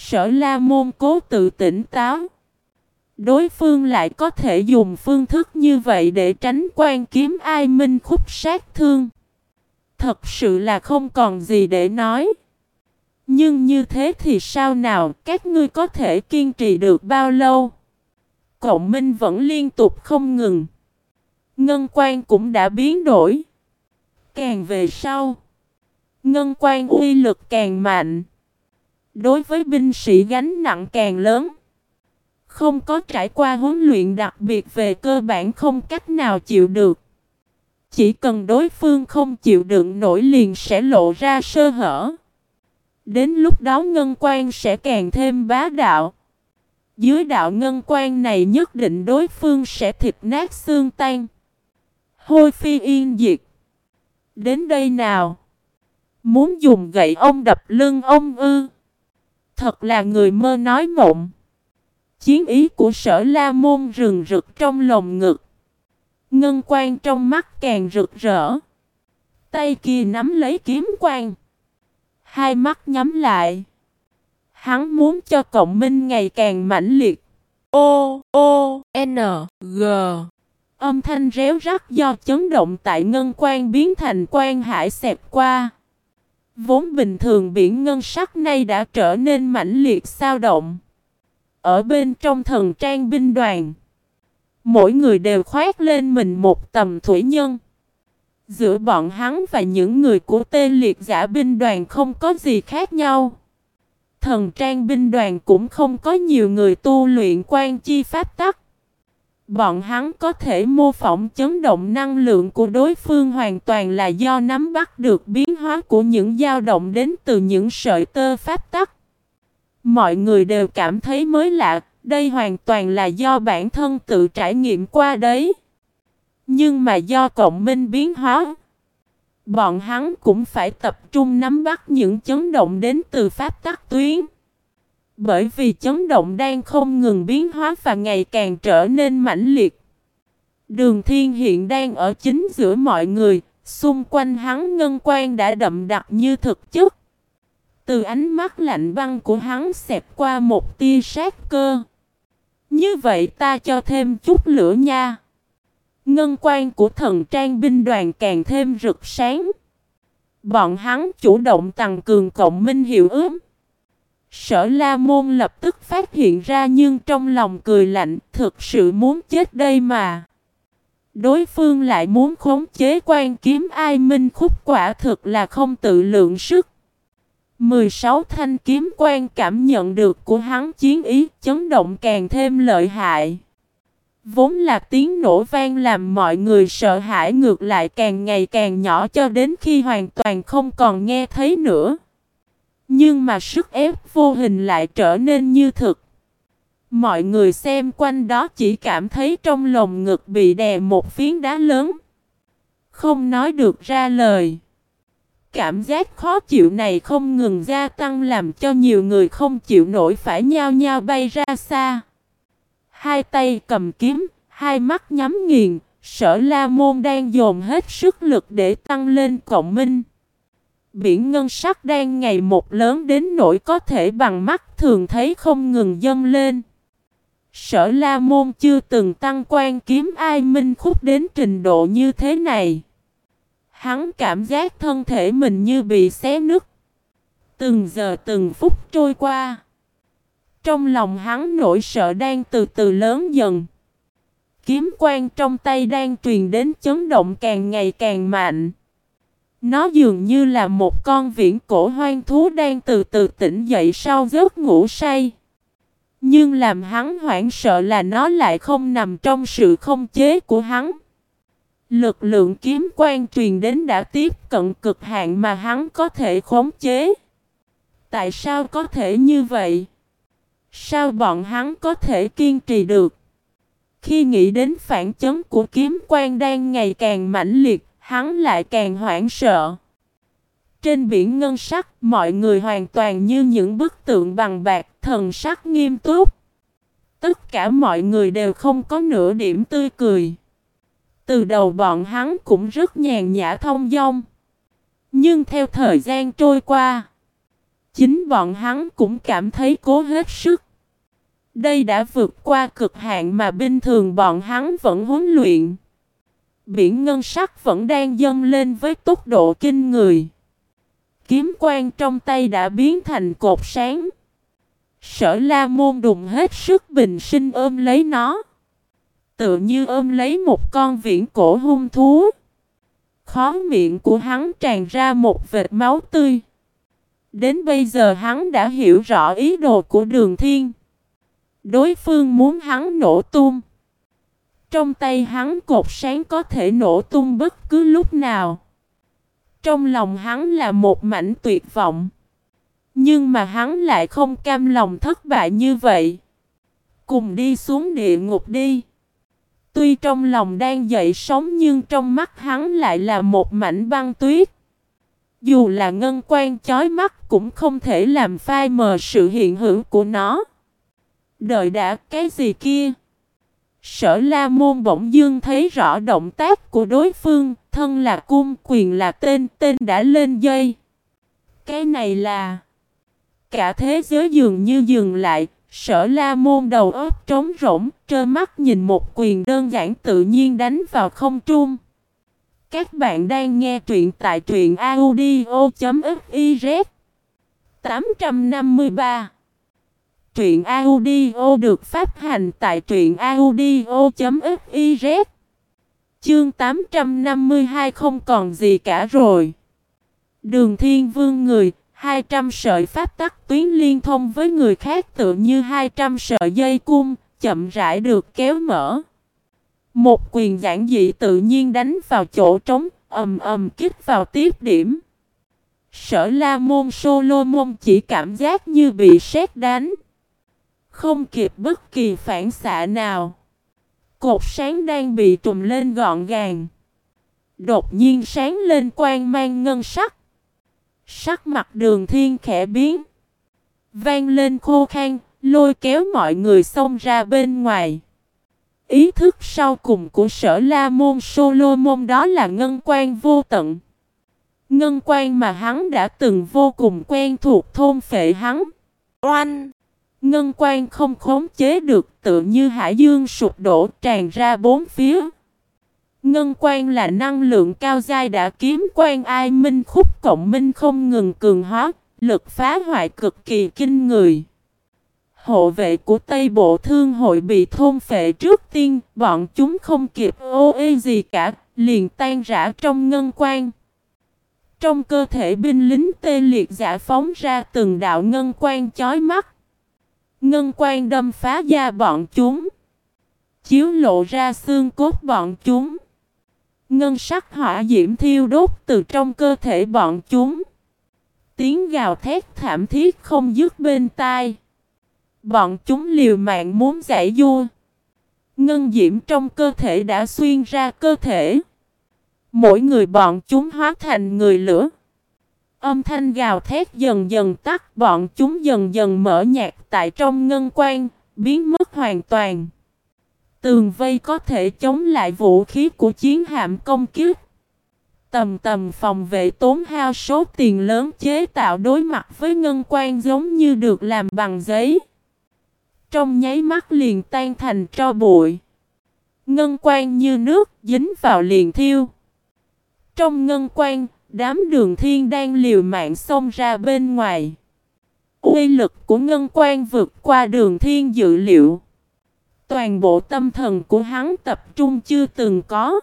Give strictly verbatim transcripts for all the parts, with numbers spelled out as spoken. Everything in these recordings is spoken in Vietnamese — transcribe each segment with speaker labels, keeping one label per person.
Speaker 1: Sở La Môn cố tự tỉnh táo. Đối phương lại có thể dùng phương thức như vậy để tránh quan kiếm ai minh khúc sát thương. Thật sự là không còn gì để nói. Nhưng như thế thì sao nào, các ngươi có thể kiên trì được bao lâu? Cộng minh vẫn liên tục không ngừng. Ngân quan cũng đã biến đổi. Càng về sau, ngân quan uy lực càng mạnh. Đối với binh sĩ gánh nặng càng lớn. Không có trải qua huấn luyện đặc biệt về cơ bản không cách nào chịu được. Chỉ cần đối phương không chịu đựng nổi liền sẽ lộ ra sơ hở. Đến lúc đó ngân quan sẽ càng thêm bá đạo. Dưới đạo ngân quan này nhất định đối phương sẽ thịt nát xương tan. Hôi phi yên diệt. Đến đây nào. Muốn dùng gậy ông đập lưng ông ư. Thật là người mơ nói mộng. Chiến ý của Sở La Môn rừng rực trong lồng ngực. Ngân quan trong mắt càng rực rỡ. Tay kia nắm lấy kiếm quan. Hai mắt nhắm lại. Hắn muốn cho cộng minh ngày càng mãnh liệt. O, O, N, G. Âm thanh réo rắt do chấn động tại ngân quan biến thành quan hải xẹt qua. Vốn bình thường biển ngân sắc nay đã trở nên mãnh liệt sao động. Ở bên trong thần trang binh đoàn, mỗi người đều khoác lên mình một tầm thủy nhân. Giữa bọn hắn và những người của tê liệt giả binh đoàn không có gì khác nhau. Thần trang binh đoàn cũng không có nhiều người tu luyện quan chi pháp tắc. Bọn hắn có thể mô phỏng chấn động năng lượng của đối phương hoàn toàn là do nắm bắt được biến hóa của những dao động đến từ những sợi tơ pháp tắc. Mọi người đều cảm thấy mới lạ, đây hoàn toàn là do bản thân tự trải nghiệm qua đấy. Nhưng mà do cộng minh biến hóa, bọn hắn cũng phải tập trung nắm bắt những chấn động đến từ pháp tắc tuyến. Bởi vì chấn động đang không ngừng biến hóa và ngày càng trở nên mãnh liệt. Đường Thiên hiện đang ở chính giữa mọi người, xung quanh hắn ngân quan đã đậm đặc như thực chất. Từ ánh mắt lạnh băng của hắn xẹt qua một tia sát cơ. Như vậy ta cho thêm chút lửa nha. Ngân quan của thần trang binh đoàn càng thêm rực sáng. Bọn hắn chủ động tăng cường cộng minh hiệu ứng. Sở La Môn lập tức phát hiện ra nhưng trong lòng cười lạnh, thực sự muốn chết đây mà. Đối phương lại muốn khống chế quan kiếm ai minh khúc, quả thực là không tự lượng sức. mười sáu thanh kiếm quan cảm nhận được của hắn chiến ý chấn động càng thêm lợi hại. Vốn là tiếng nổ vang làm mọi người sợ hãi ngược lại càng ngày càng nhỏ cho đến khi hoàn toàn không còn nghe thấy nữa. Nhưng mà sức ép vô hình lại trở nên như thực. Mọi người xem quanh đó chỉ cảm thấy trong lồng ngực bị đè một phiến đá lớn. Không nói được ra lời. Cảm giác khó chịu này không ngừng gia tăng làm cho nhiều người không chịu nổi phải nhao nhao bay ra xa. Hai tay cầm kiếm, hai mắt nhắm nghiền, Sở La Môn đang dồn hết sức lực để tăng lên cộng minh. Biển ngân sắc đang ngày một lớn đến nỗi có thể bằng mắt thường thấy không ngừng dâng lên. Sở La Môn chưa từng tăng quan kiếm ai minh khúc đến trình độ như thế này. Hắn cảm giác thân thể mình như bị xé nứt. Từng giờ từng phút trôi qua. Trong lòng hắn nỗi sợ đang từ từ lớn dần. Kiếm quan trong tay đang truyền đến chấn động càng ngày càng mạnh. Nó dường như là một con viễn cổ hoang thú đang từ từ tỉnh dậy sau giấc ngủ say. Nhưng làm hắn hoảng sợ là nó lại không nằm trong sự khống chế của hắn. Lực lượng kiếm quan truyền đến đã tiếp cận cực hạn mà hắn có thể khống chế. Tại sao có thể như vậy? Sao bọn hắn có thể kiên trì được? Khi nghĩ đến phản chấn của kiếm quan đang ngày càng mãnh liệt, hắn lại càng hoảng sợ. Trên biển ngân sắc, mọi người hoàn toàn như những bức tượng bằng bạc, thần sắc nghiêm túc. Tất cả mọi người đều không có nửa điểm tươi cười. Từ đầu bọn hắn cũng rất nhàn nhã thông dong. Nhưng theo thời gian trôi qua, chính bọn hắn cũng cảm thấy cố hết sức. Đây đã vượt qua cực hạn mà bình thường bọn hắn vẫn huấn luyện. Biển ngân sắc vẫn đang dâng lên với tốc độ kinh người. Kiếm quang trong tay đã biến thành cột sáng. Sở La Môn đùng hết sức bình sinh ôm lấy nó. Tựa như ôm lấy một con viễn cổ hung thú. Khóe miệng của hắn tràn ra một vệt máu tươi. Đến bây giờ hắn đã hiểu rõ ý đồ của Đường Thiên. Đối phương muốn hắn nổ tung. Trong tay hắn cột sáng có thể nổ tung bất cứ lúc nào. Trong lòng hắn là một mảnh tuyệt vọng. Nhưng mà hắn lại không cam lòng thất bại như vậy. Cùng đi xuống địa ngục đi. Tuy trong lòng đang dậy sóng nhưng trong mắt hắn lại là một mảnh băng tuyết. Dù là ngân quang chói mắt cũng không thể làm phai mờ sự hiện hữu của nó. Đợi đã, cái gì kia? Sở La Môn bỗng dưng thấy rõ động tác của đối phương, thân là cung, quyền là tên, tên đã lên dây. Cái này là... Cả thế giới dường như dừng lại, Sở La Môn đầu óc trống rỗng, trơ mắt nhìn một quyền đơn giản tự nhiên đánh vào không trung. Các bạn đang nghe truyện tại truyện audio chấm fiz tám trăm năm mươi ba. Truyện audio được phát hành tại truyện audio chấm fiz. Chương tám trăm năm mươi hai không còn gì cả rồi. Đường Thiên Vương người, hai trăm sợi pháp tắc tuyến liên thông với người khác tựa như hai trăm sợi dây cung, chậm rãi được kéo mở. Một quyền giản dị tự nhiên đánh vào chỗ trống, ầm ầm kích vào tiếp điểm. Sở La Môn Solomon chỉ cảm giác như bị sét đánh. Không kịp bất kỳ phản xạ nào. Cột sáng đang bị trùm lên gọn gàng. Đột nhiên sáng lên quang mang ngân sắc. Sắc mặt Đường Thiên khẽ biến. Vang lên khô khan, lôi kéo mọi người xông ra bên ngoài. Ý thức sau cùng của Sở La Môn Solomon đó là ngân quang vô tận. Ngân quang mà hắn đã từng vô cùng quen thuộc thôn phệ hắn. Oanh! Ngân quang không khống chế được, tự như hải dương sụp đổ tràn ra bốn phía. Ngân quang là năng lượng cao giai đã kiếm quang ai minh khúc cộng minh không ngừng cường hóa, lực phá hoại cực kỳ kinh người. Hộ vệ của Tây Bộ Thương hội bị thôn phệ trước tiên, bọn chúng không kịp ô ê gì cả, liền tan rã trong ngân quang. Trong cơ thể binh lính tê liệt giả phóng ra từng đạo ngân quang chói mắt. Ngân quang đâm phá da bọn chúng, chiếu lộ ra xương cốt bọn chúng. Ngân sắc hỏa diễm thiêu đốt từ trong cơ thể bọn chúng. Tiếng gào thét thảm thiết không dứt bên tai. Bọn chúng liều mạng muốn giải vua. Ngân diễm trong cơ thể đã xuyên ra cơ thể. Mỗi người bọn chúng hóa thành người lửa. Âm thanh gào thét dần dần tắt, bọn chúng dần dần mở nhạt tại trong ngân quang, biến mất hoàn toàn. Tường vây có thể chống lại vũ khí của chiến hạm công kích. Tầm tầm phòng vệ tốn hao số tiền lớn chế tạo đối mặt với ngân quang giống như được làm bằng giấy. Trong nháy mắt liền tan thành tro bụi. Ngân quang như nước dính vào liền thiêu. Trong ngân quang, đám Đường Thiên đang liều mạng xông ra bên ngoài. Uy lực của ngân quang vượt qua Đường Thiên dự liệu. Toàn bộ tâm thần của hắn tập trung chưa từng có.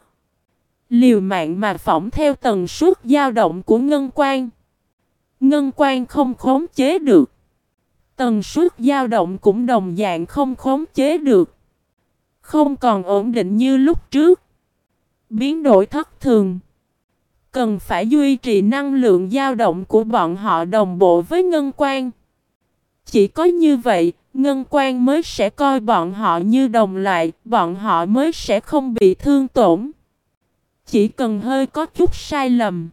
Speaker 1: Liều mạng mà phỏng theo tần suất dao động của ngân quang. Ngân quang không khống chế được. Tần suất dao động cũng đồng dạng không khống chế được. Không còn ổn định như lúc trước. Biến đổi thất thường. Cần phải duy trì năng lượng dao động của bọn họ đồng bộ với ngân quang. Chỉ có như vậy, ngân quang mới sẽ coi bọn họ như đồng loại, bọn họ mới sẽ không bị thương tổn. Chỉ cần hơi có chút sai lầm,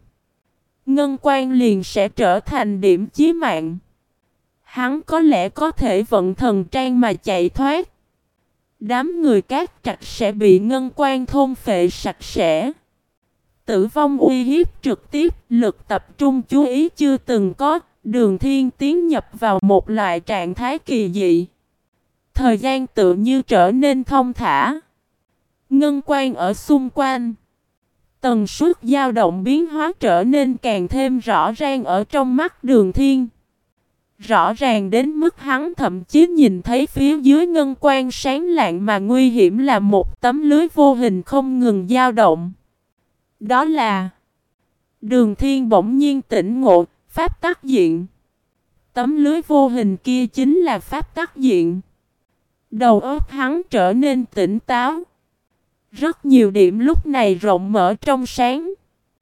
Speaker 1: ngân quang liền sẽ trở thành điểm chí mạng. Hắn có lẽ có thể vận thần trang mà chạy thoát. Đám người cát trạch sẽ bị ngân quang thôn phệ sạch sẽ. Tử vong uy hiếp trực tiếp, lực tập trung chú ý chưa từng có, Đường Thiên tiến nhập vào một loại trạng thái kỳ dị. Thời gian tự như trở nên thông thả. Ngân quang ở xung quanh. Tần suất dao động biến hóa trở nên càng thêm rõ ràng ở trong mắt Đường Thiên. Rõ ràng đến mức hắn thậm chí nhìn thấy phía dưới ngân quang sáng lạng mà nguy hiểm là một tấm lưới vô hình không ngừng dao động. Đó là Đường Thiên bỗng nhiên tỉnh ngộ, pháp tắc diện. Tấm lưới vô hình kia chính là pháp tắc diện. Đầu óc hắn trở nên tỉnh táo. Rất nhiều điểm lúc này rộng mở trong sáng.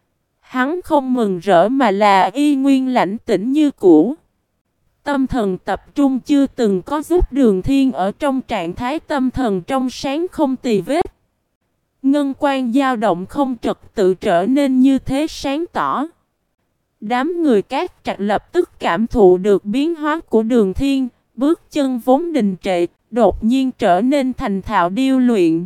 Speaker 1: Hắn không mừng rỡ mà là y nguyên lãnh tĩnh như cũ. Tâm thần tập trung chưa từng có giúp Đường Thiên ở trong trạng thái tâm thần trong sáng không tì vết. Ngân quang dao động không trật tự trở nên như thế sáng tỏ. Đám người Cát Trạch lập tức cảm thụ được biến hóa của Đường Thiên, bước chân vốn đình trệ, đột nhiên trở nên thành thạo điêu luyện.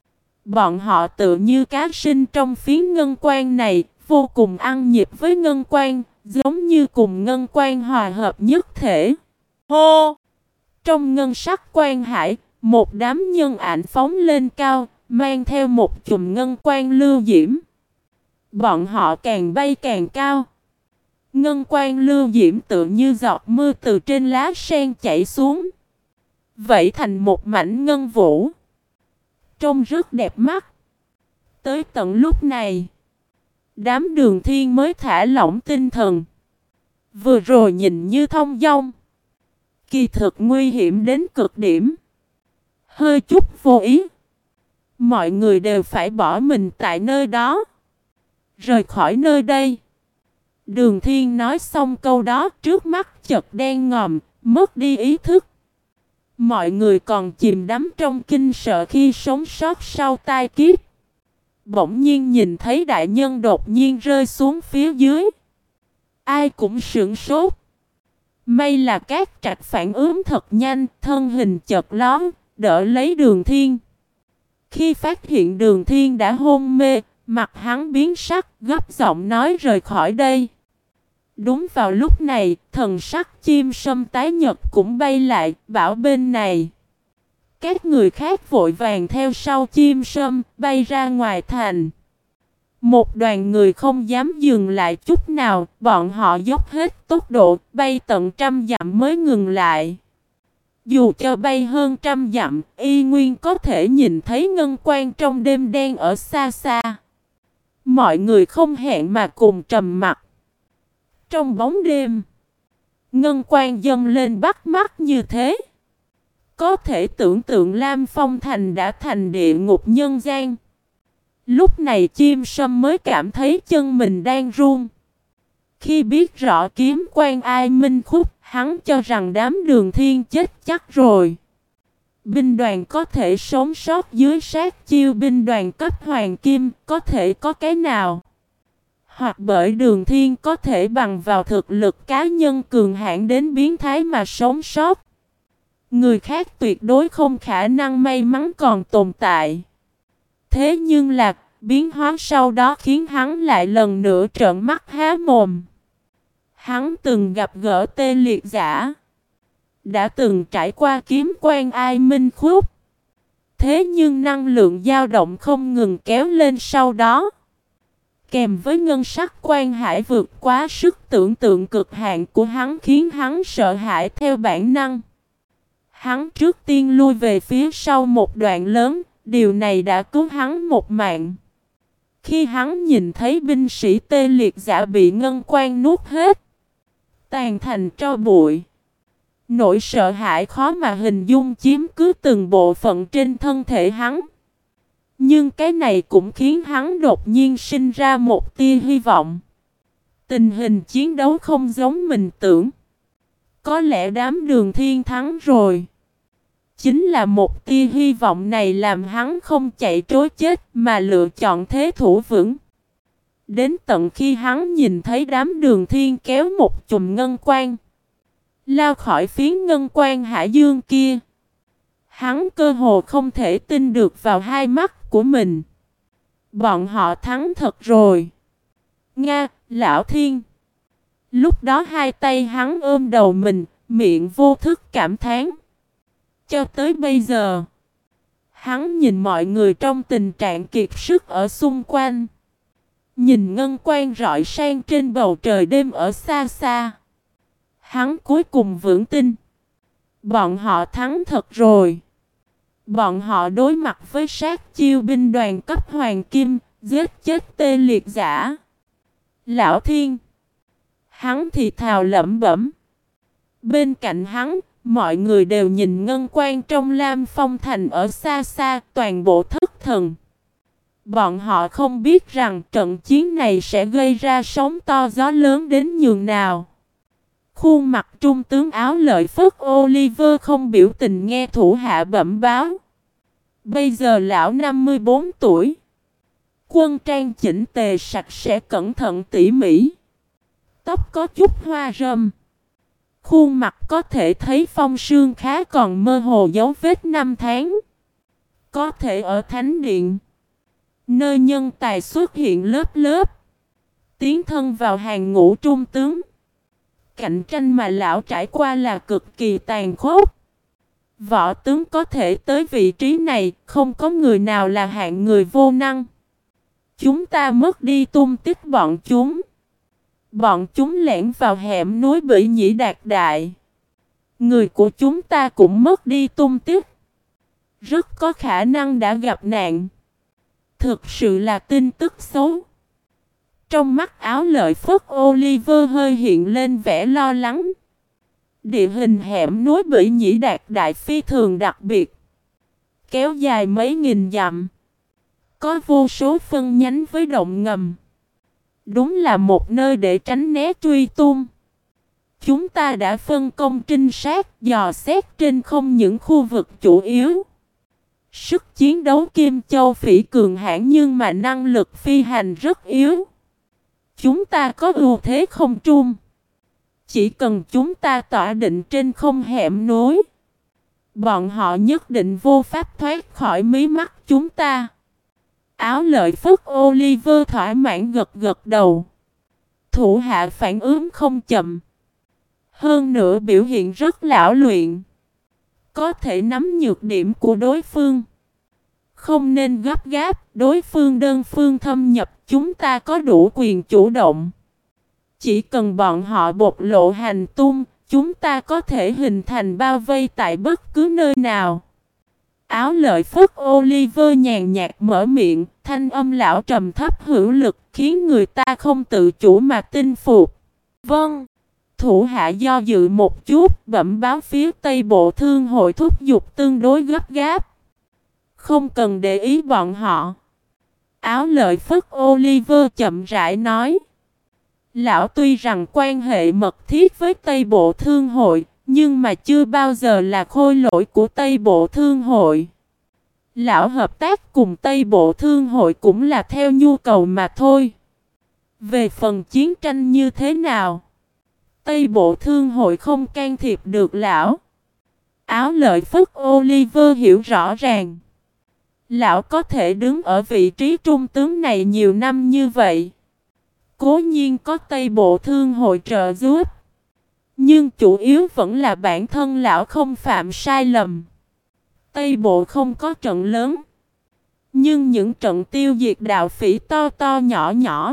Speaker 1: Bọn họ tự như cá sinh trong phiến ngân quang này, vô cùng ăn nhịp với ngân quang, giống như cùng ngân quang hòa hợp nhất thể. Hô! Trong ngân sắc quang hải, một đám nhân ảnh phóng lên cao, mang theo một chùm ngân quang lưu diễm. Bọn họ càng bay càng cao. Ngân quang lưu diễm tự như giọt mưa từ trên lá sen chảy xuống. Vậy thành một mảnh ngân vũ. Trông rất đẹp mắt. Tới tận lúc này, đám Đường Thiên mới thả lỏng tinh thần. Vừa rồi nhìn như thông dong, kỳ thực nguy hiểm đến cực điểm. Hơi chút vô ý, mọi người đều phải bỏ mình tại nơi đó. Rời khỏi nơi đây. Đường Thiên nói xong câu đó, trước mắt chợt đen ngòm, mất đi ý thức. Mọi người còn chìm đắm trong kinh sợ khi sống sót sau tai kiếp. Bỗng nhiên nhìn thấy đại nhân đột nhiên rơi xuống phía dưới. Ai cũng sửng sốt. May là Cát Trạch phản ứng thật nhanh, thân hình chợt lóe, đỡ lấy Đường Thiên. Khi phát hiện Đường Thiên đã hôn mê, mặt hắn biến sắc, gấp giọng nói rời khỏi đây. Đúng vào lúc này, thần sắc chim sâm tái nhật cũng bay lại, bảo bên này. Các người khác vội vàng theo sau chim sâm, bay ra ngoài thành. Một đoàn người không dám dừng lại chút nào, bọn họ dốc hết tốc độ, bay tận trăm dặm mới ngừng lại. Dù cho bay hơn trăm dặm, y nguyên có thể nhìn thấy ngân quang trong đêm đen ở xa xa. Mọi người không hẹn mà cùng trầm mặc. Trong bóng đêm, ngân quang dâng lên bắt mắt như thế. Có thể tưởng tượng Lam Phong Thành đã thành địa ngục nhân gian. Lúc này chim sâm mới cảm thấy chân mình đang run. Khi biết rõ kiếm quan ai minh khúc, hắn cho rằng đám Đường Thiên chết chắc rồi. Binh đoàn có thể sống sót dưới sát chiêu binh đoàn cấp hoàng kim, có thể có cái nào? Hoặc bởi Đường Thiên có thể bằng vào thực lực cá nhân cường hãn đến biến thái mà sống sót. Người khác tuyệt đối không khả năng may mắn còn tồn tại. Thế nhưng là, biến hóa sau đó khiến hắn lại lần nữa trợn mắt há mồm. Hắn từng gặp gỡ tê liệt giả. Đã từng trải qua kiếm quan ai minh khúc. Thế nhưng năng lượng dao động không ngừng kéo lên sau đó. Kèm với ngân sắc quan hải vượt quá sức tưởng tượng cực hạn của hắn khiến hắn sợ hãi theo bản năng. Hắn trước tiên lui về phía sau một đoạn lớn, điều này đã cứu hắn một mạng. Khi hắn nhìn thấy binh sĩ tê liệt giả bị ngân quan nuốt hết, tàn thành tro bụi, nỗi sợ hãi khó mà hình dung chiếm cứ từng bộ phận trên thân thể hắn. Nhưng cái này cũng khiến hắn đột nhiên sinh ra một tia hy vọng. Tình hình chiến đấu không giống mình tưởng. Có lẽ đám Đường Thiên thắng rồi. Chính là một tia hy vọng này làm hắn không chạy trối chết mà lựa chọn thế thủ vững. Đến tận khi hắn nhìn thấy đám Đường Thiên kéo một chùm ngân quang, lao khỏi phiến ngân quang hải dương kia. Hắn cơ hồ không thể tin được vào hai mắt của mình. Bọn họ thắng thật rồi. Nga, Lão Thiên. Lúc đó hai tay hắn ôm đầu mình, miệng vô thức cảm thán. Cho tới bây giờ, hắn nhìn mọi người trong tình trạng kiệt sức ở xung quanh. Nhìn ngân quang rọi sang trên bầu trời đêm ở xa xa. Hắn cuối cùng vững tin. Bọn họ thắng thật rồi. Bọn họ đối mặt với sát chiêu binh đoàn cấp hoàng kim, giết chết tê liệt giả. Lão Thiên. Hắn thì thào lẩm bẩm. Bên cạnh hắn, mọi người đều nhìn ngân quang trong Lam Phong Thành ở xa xa, toàn bộ thất thần. Bọn họ không biết rằng trận chiến này sẽ gây ra sóng to gió lớn đến nhường nào. Khuôn mặt trung tướng áo lợi phất Oliver không biểu tình nghe thủ hạ bẩm báo. Bây giờ lão năm mươi bốn tuổi. Quân trang chỉnh tề sạch sẽ cẩn thận tỉ mỉ. Tóc có chút hoa râm. Khuôn mặt có thể thấy phong sương khá còn mơ hồ dấu vết năm tháng. Có thể ở thánh điện, nơi nhân tài xuất hiện lớp lớp, tiến thân vào hàng ngũ trung tướng. Cạnh tranh mà lão trải qua là cực kỳ tàn khốc. Võ tướng có thể tới vị trí này, không có người nào là hạng người vô năng. Chúng ta mất đi tung tích bọn chúng. Bọn chúng lẻn vào hẻm núi Bỉ Nhĩ Đạt Đại. Người của chúng ta cũng mất đi tung tích. Rất có khả năng đã gặp nạn. Thực sự là tin tức xấu. Trong mắt áo lợi phất Oliver hơi hiện lên vẻ lo lắng. Địa hình hẻm núi Bỉ Nhĩ Đạt Đại phi thường đặc biệt. Kéo dài mấy nghìn dặm. Có vô số phân nhánh với động ngầm. Đúng là một nơi để tránh né truy tung. Chúng ta đã phân công trinh sát dò xét trên không những khu vực chủ yếu. Sức chiến đấu Kim Châu Phỉ cường hãn nhưng mà năng lực phi hành rất yếu. Chúng ta có ưu thế không trung. Chỉ cần chúng ta tỏa định trên không hẻm núi, bọn họ nhất định vô pháp thoát khỏi mí mắt chúng ta. Áo lợi phất Oliver thỏa mãn gật gật đầu. Thủ hạ phản ứng không chậm. Hơn nữa biểu hiện rất lão luyện. Có thể nắm nhược điểm của đối phương. Không nên gấp gáp, đối phương đơn phương thâm nhập, chúng ta có đủ quyền chủ động. Chỉ cần bọn họ bộc lộ hành tung, chúng ta có thể hình thành bao vây tại bất cứ nơi nào. Áo lợi phất Oliver nhàn nhạt mở miệng, thanh âm lão trầm thấp hữu lực khiến người ta không tự chủ mà tin phục. Vâng. Thủ hạ do dự một chút, bẩm báo phía Tây Bộ Thương hội thúc giục tương đối gấp gáp. Không cần để ý bọn họ. Áo lợi phất Oliver chậm rãi nói. Lão tuy rằng quan hệ mật thiết với Tây Bộ Thương hội, nhưng mà chưa bao giờ là khôi lỗi của Tây Bộ Thương hội. Lão hợp tác cùng Tây Bộ Thương hội cũng là theo nhu cầu mà thôi. Về phần chiến tranh như thế nào, Tây Bộ Thương hội không can thiệp được lão. Áo lợi phất Oliver hiểu rõ ràng. Lão có thể đứng ở vị trí trung tướng này nhiều năm như vậy. Cố nhiên có Tây Bộ Thương hội trợ giúp. Nhưng chủ yếu vẫn là bản thân lão không phạm sai lầm. Tây Bộ không có trận lớn. Nhưng những trận tiêu diệt đạo phỉ to to nhỏ nhỏ,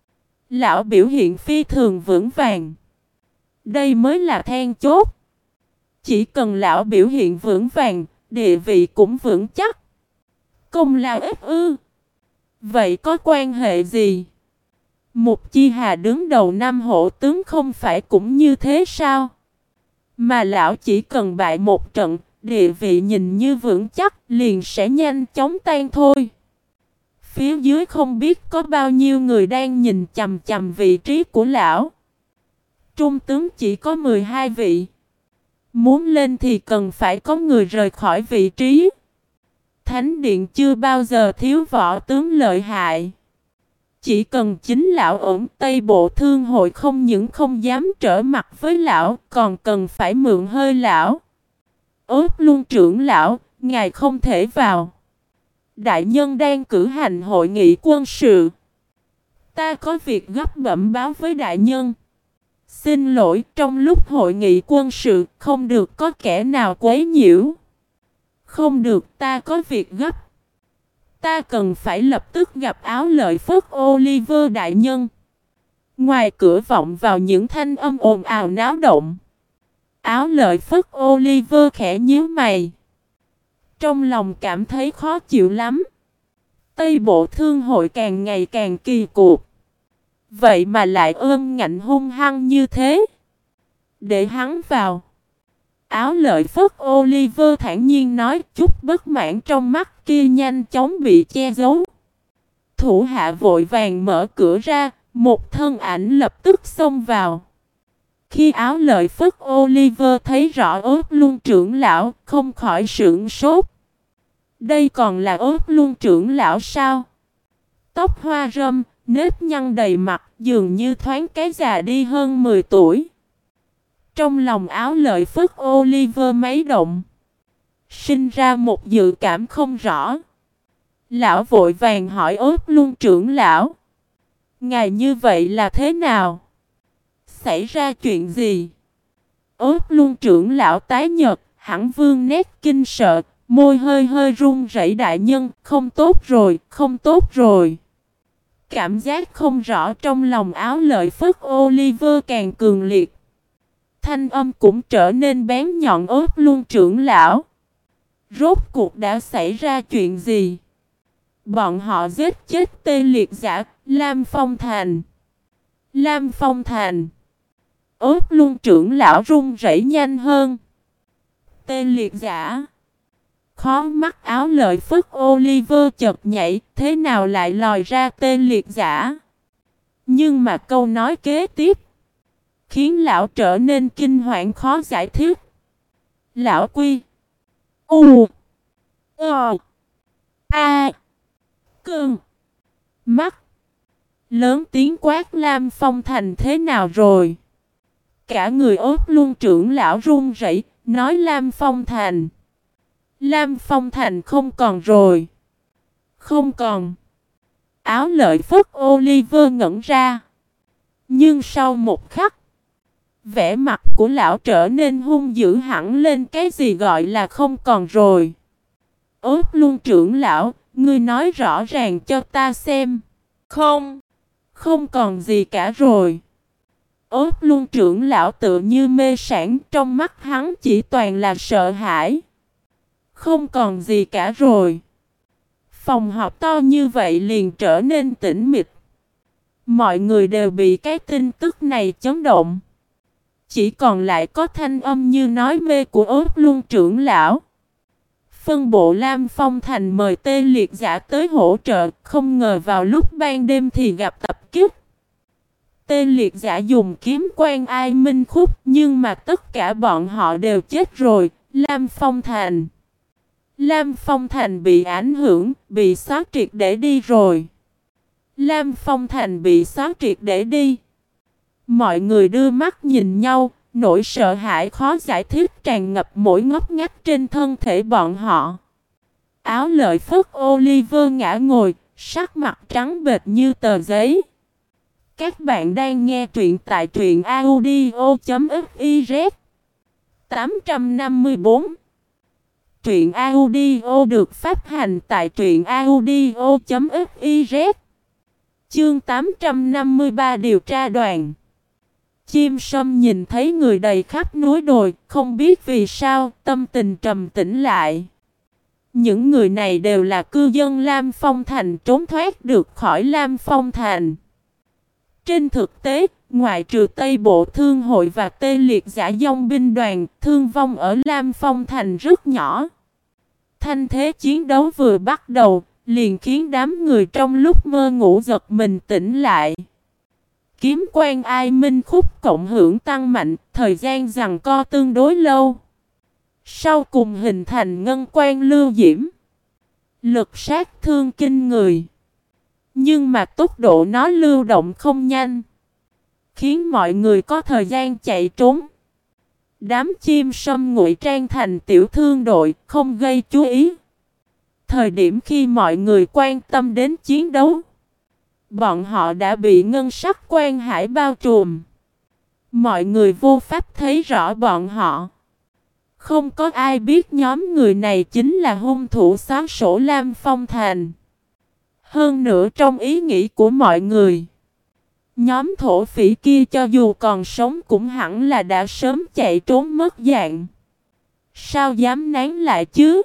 Speaker 1: lão biểu hiện phi thường vững vàng. Đây mới là then chốt. Chỉ cần lão biểu hiện vững vàng, địa vị cũng vững chắc. Công lao ít ư? Vậy có quan hệ gì? Mục Chi Hà đứng đầu năm hộ tướng không phải cũng như thế sao? Mà lão chỉ cần bại một trận, địa vị nhìn như vững chắc liền sẽ nhanh chóng tan thôi. Phía dưới không biết có bao nhiêu người đang nhìn chằm chằm vị trí của lão. Trung tướng chỉ có mười hai vị. Muốn lên thì cần phải có người rời khỏi vị trí. Thánh điện chưa bao giờ thiếu võ tướng lợi hại. Chỉ cần chính lão ổn, Tây Bộ Thương hội không những không dám trở mặt với lão, còn cần phải mượn hơi lão. Ốt Luân trưởng lão, ngài không thể vào. Đại nhân đang cử hành hội nghị quân sự. Ta có việc gấp bẩm báo với đại nhân. Xin lỗi, trong lúc hội nghị quân sự, không được có kẻ nào quấy nhiễu. Không được, ta có việc gấp. Ta cần phải lập tức gặp Áo Lợi Phất Oliver đại nhân. Ngoài cửa vọng vào những thanh âm ồn ào náo động. Áo Lợi Phất Oliver khẽ nhíu mày. Trong lòng cảm thấy khó chịu lắm. Tây Bộ Thương hội càng ngày càng kỳ cục. Vậy mà lại ôm ngạnh hung hăng như thế. Để hắn vào. Áo Lợi Phất Oliver thản nhiên nói, chút bất mãn trong mắt kia nhanh chóng bị che giấu. Thủ hạ vội vàng mở cửa ra, một thân ảnh lập tức xông vào. Khi Áo Lợi Phất Oliver thấy rõ ớt luân trưởng lão, không khỏi sửng sốt. Đây còn là ớt luân trưởng lão sao? Tóc hoa râm, nếp nhăn đầy mặt, dường như thoáng cái già đi hơn mười tuổi. Trong lòng Áo Lợi Phất Oliver mấy động, sinh ra một dự cảm không rõ. Lão vội vàng hỏi ớt luân trưởng lão. Ngài như vậy là thế nào? Xảy ra chuyện gì? Ớt luân trưởng lão tái nhợt, hẳn vương nét kinh sợ, môi hơi hơi run rẩy. Đại nhân, không tốt rồi, không tốt rồi. Cảm giác không rõ trong lòng Áo Lợi Phất Oliver càng cường liệt. Thanh âm cũng trở nên bén nhọn. Ớt luân trưởng lão, rốt cuộc đã xảy ra chuyện gì? Bọn họ giết chết Tê Liệt Giả, Lam Phong Thành. Lam Phong Thành. Ớt luân trưởng lão run rẩy nhanh hơn. Tê Liệt Giả. Khó mắt Áo Lợi Phất Oliver chợt nhảy, thế nào lại lòi ra Tê Liệt Giả? Nhưng mà câu nói kế tiếp khiến lão trở nên kinh hoàng khó giải thích. Lão Quy. U. Ờ. A. Cơn. Mắt. Lớn tiếng quát, Lam Phong Thành thế nào rồi? Cả người ớt luân trưởng lão run rẩy, nói Lam Phong Thành. Lam Phong Thành không còn rồi. Không còn. Áo Lợi Phất Oliver ngẩn ra. Nhưng sau một khắc, vẻ mặt của lão trở nên hung dữ hẳn lên. Cái gì gọi là không còn rồi? Ớt luân trưởng lão, ngươi nói rõ ràng cho ta xem. Không. Không còn gì cả rồi. Ớt luân trưởng lão tự như mê sảng, trong mắt hắn chỉ toàn là sợ hãi. Không còn gì cả rồi. Phòng họp to như vậy liền trở nên tĩnh mịch. Mọi người đều bị cái tin tức này chấn động. Chỉ còn lại có thanh âm như nói mê của ớt luân trưởng lão. Phân bộ Lam Phong Thành mời Tê Liệt Giả tới hỗ trợ, không ngờ vào lúc ban đêm thì gặp tập kích. Tê Liệt Giả dùng kiếm quan ai minh khúc, nhưng mà tất cả bọn họ đều chết rồi. Lam Phong Thành. Lam Phong Thành bị ảnh hưởng, bị xóa triệt để đi rồi. Lam Phong Thành bị xóa triệt để đi. Mọi người đưa mắt nhìn nhau, nỗi sợ hãi khó giải thích tràn ngập mỗi ngóc ngách trên thân thể bọn họ. Áo Lợi Phất Oliver ngã ngồi, sắc mặt trắng bệch như tờ giấy. Các bạn đang nghe truyện tại truyện audio chấm fiz. tám trăm năm mươi tư. Truyện audio được phát hành tại truyện audio chấm fiz. Chương tám trăm năm mươi ba điều tra đoàn. Chim sâm nhìn thấy người đầy khắp núi đồi, không biết vì sao, tâm tình trầm tĩnh lại. Những người này đều là cư dân Lam Phong Thành trốn thoát được khỏi Lam Phong Thành. Trên thực tế, ngoại trừ Tây Bộ Thương hội và Tê Liệt Giả Dòng binh đoàn, thương vong ở Lam Phong Thành rất nhỏ. Thanh thế chiến đấu vừa bắt đầu, liền khiến đám người trong lúc mơ ngủ giật mình tỉnh lại. Kiếm quan ai minh khúc cộng hưởng tăng mạnh, thời gian giằng co tương đối lâu. Sau cùng hình thành ngân quan lưu diễm. Lực sát thương kinh người. Nhưng mà tốc độ nó lưu động không nhanh, khiến mọi người có thời gian chạy trốn. Đám chim sâm ngụy trang thành tiểu thương đội, không gây chú ý. Thời điểm khi mọi người quan tâm đến chiến đấu, bọn họ đã bị ngân sắc quan hải bao trùm. Mọi người vô pháp thấy rõ bọn họ. Không có ai biết nhóm người này chính là hung thủ xóa sổ Lam Phong Thành. Hơn nữa trong ý nghĩ của mọi người, nhóm thổ phỉ kia cho dù còn sống cũng hẳn là đã sớm chạy trốn mất dạng. Sao dám nán lại chứ?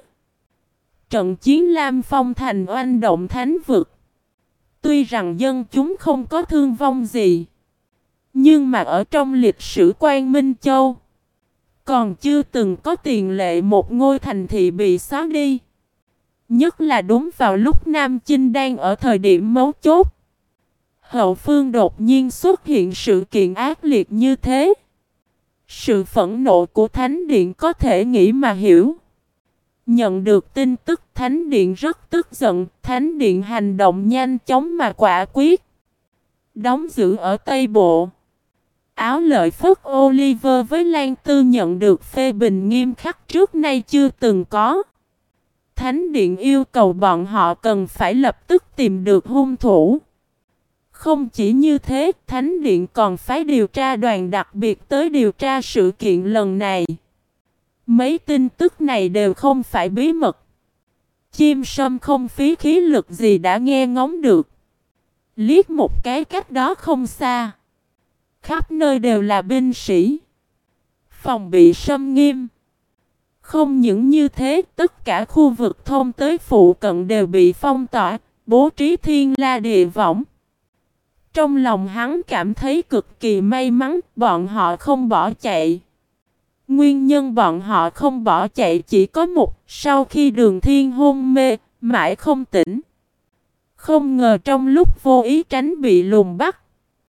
Speaker 1: Trận chiến Lam Phong Thành oanh động thánh vực. Tuy rằng dân chúng không có thương vong gì, nhưng mà ở trong lịch sử Quang Minh Châu, còn chưa từng có tiền lệ một ngôi thành thị bị xóa đi. Nhất là đúng vào lúc Nam Chinh đang ở thời điểm mấu chốt. Hậu phương đột nhiên xuất hiện sự kiện ác liệt như thế. Sự phẫn nộ của Thánh Điện có thể nghĩ mà hiểu. Nhận được tin tức, Thánh Điện rất tức giận. Thánh Điện hành động nhanh chóng mà quả quyết. Đóng giữ ở Tây Bộ. Áo Lợi Phất Oliver với Lan Tư nhận được phê bình nghiêm khắc trước nay chưa từng có. Thánh Điện yêu cầu bọn họ cần phải lập tức tìm được hung thủ. Không chỉ như thế, Thánh Điện còn phái điều tra đoàn đặc biệt tới điều tra sự kiện lần này. Mấy tin tức này đều không phải bí mật. Chim sâm không phí khí lực gì đã nghe ngóng được. Liếc một cái cách đó không xa. Khắp nơi đều là binh sĩ. Phòng bị xâm nghiêm. Không những như thế, tất cả khu vực thông tới phụ cận đều bị phong tỏa, bố trí thiên la địa võng. Trong lòng hắn cảm thấy cực kỳ may mắn, bọn họ không bỏ chạy. Nguyên nhân bọn họ không bỏ chạy chỉ có một, sau khi Đường Thiên hôn mê, mãi không tỉnh. Không ngờ trong lúc vô ý tránh bị lùng bắt.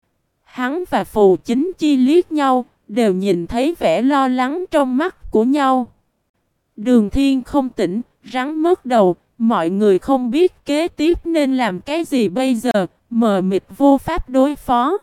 Speaker 1: Hắn và Phù Chính Chi liếc nhau, đều nhìn thấy vẻ lo lắng trong mắt của nhau. Đường Thiên không tỉnh, rắn mất đầu, mọi người không biết kế tiếp nên làm cái gì bây giờ, mờ mịt vô pháp đối phó.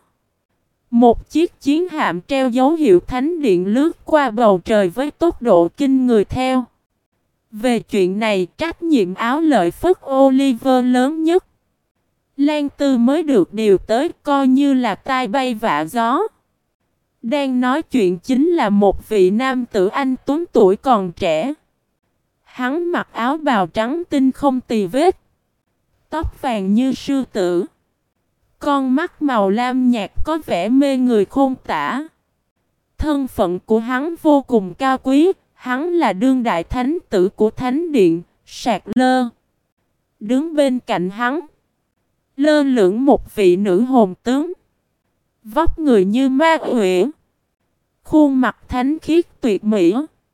Speaker 1: Một chiếc chiến hạm treo dấu hiệu Thánh Điện lướt qua bầu trời với tốc độ kinh người theo. Về chuyện này, trách nhiệm Áo Lợi Phất Oliver lớn nhất. Lan Tư mới được điều tới, coi như là tai bay vạ gió. Đang nói chuyện chính là một vị nam tử anh tuấn tuổi còn trẻ. Hắn mặc áo bào trắng tinh không tì vết, tóc vàng như sư tử, con mắt màu lam nhạt có vẻ mê người khôn tả. Thân phận của hắn vô cùng cao quý, hắn là đương đại thánh tử của Thánh Điện, Sạc Lơ. Đứng bên cạnh hắn, lơ lửng một vị nữ hồn tướng, vóc người như ma uyển, khuôn mặt thánh khiết tuyệt mỹ,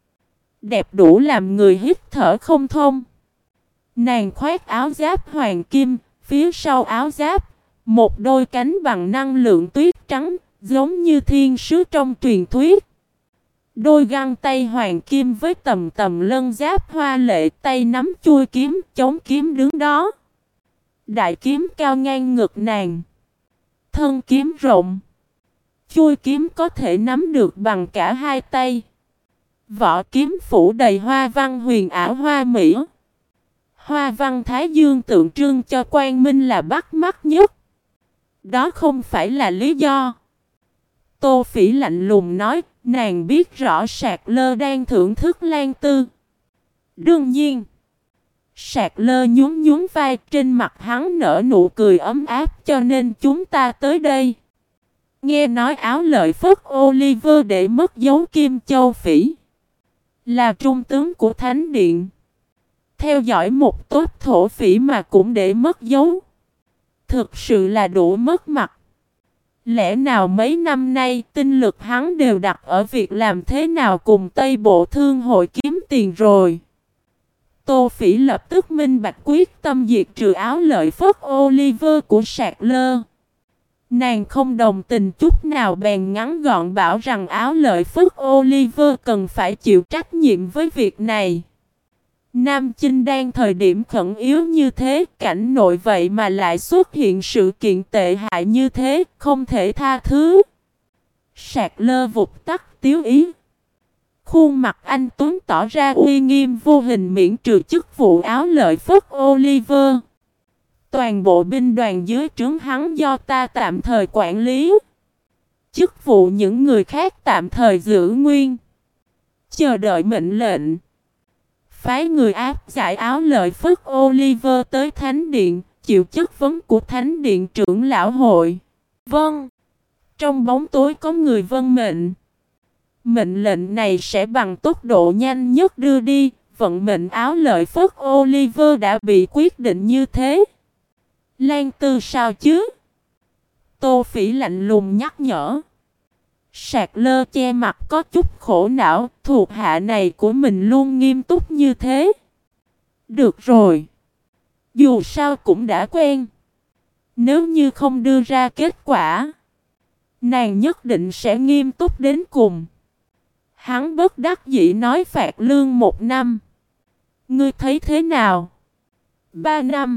Speaker 1: đẹp đủ làm người hít thở không thông. Nàng khoác áo giáp hoàng kim, phía sau áo giáp, một đôi cánh bằng năng lượng tuyết trắng, giống như thiên sứ trong truyền thuyết. Đôi găng tay hoàng kim với tầm tầm lân giáp hoa lệ, tay nắm chuôi kiếm, chống kiếm đứng đó. Đại kiếm cao ngang ngực nàng, thân kiếm rộng, chuôi kiếm có thể nắm được bằng cả hai tay. Vỏ kiếm phủ đầy hoa văn huyền ảo hoa mỹ. Hoa văn thái dương tượng trưng cho quang minh là bắt mắt nhất. Đó không phải là lý do. Tô Phỉ lạnh lùng nói, nàng biết rõ Sạc Lơ đang thưởng thức Lan Tư. Đương nhiên. Sạc Lơ nhún nhún vai, trên mặt hắn nở nụ cười ấm áp, cho nên chúng ta tới đây. Nghe nói Áo Lợi Phất Oliver để mất dấu Kim Châu Phỉ, là trung tướng của Thánh Điện. Theo dõi một tốt thổ phỉ mà cũng để mất dấu. Thực sự là đủ mất mặt. Lẽ nào mấy năm nay tinh lực hắn đều đặt ở việc làm thế nào cùng Tây Bộ Thương hội kiếm tiền rồi. Tô Phỉ lập tức minh bạch quyết tâm diệt trừ Áo Lợi Phất Oliver của Sạc Lơ. Nàng không đồng tình chút nào bèn ngắn gọn bảo rằng Áo Lợi Phất Oliver cần phải chịu trách nhiệm với việc này. Nam Chinh đang thời điểm khẩn yếu như thế, cảnh nội vậy mà lại xuất hiện sự kiện tệ hại như thế, không thể tha thứ. Sạc Lơ vụt tắt tiếu ý. Khuôn mặt anh Tuấn tỏ ra uy nghiêm vô hình miễn trừ chức vụ Áo Lợi Phất Oliver. Toàn bộ binh đoàn dưới trướng hắn do ta tạm thời quản lý. Chức vụ những người khác tạm thời giữ nguyên. Chờ đợi mệnh lệnh. Phái người áp giải Áo Lợi Phất Oliver tới Thánh Điện, chịu chất vấn của Thánh Điện trưởng lão hội. Vâng. Trong bóng tối có người vâng mệnh. Mệnh lệnh này sẽ bằng tốc độ nhanh nhất đưa đi. Vận mệnh Áo Lợi Phất Oliver đã bị quyết định như thế. Lan Tư sao chứ? Tô Phỉ lạnh lùng nhắc nhở. Sạc Lơ che mặt có chút khổ não, thuộc hạ này của mình luôn nghiêm túc như thế. Được rồi. Dù sao cũng đã quen. Nếu như không đưa ra kết quả, nàng nhất định sẽ nghiêm túc đến cùng. Hắn bất đắc dĩ nói phạt lương một năm. Ngươi thấy thế nào? Ba năm.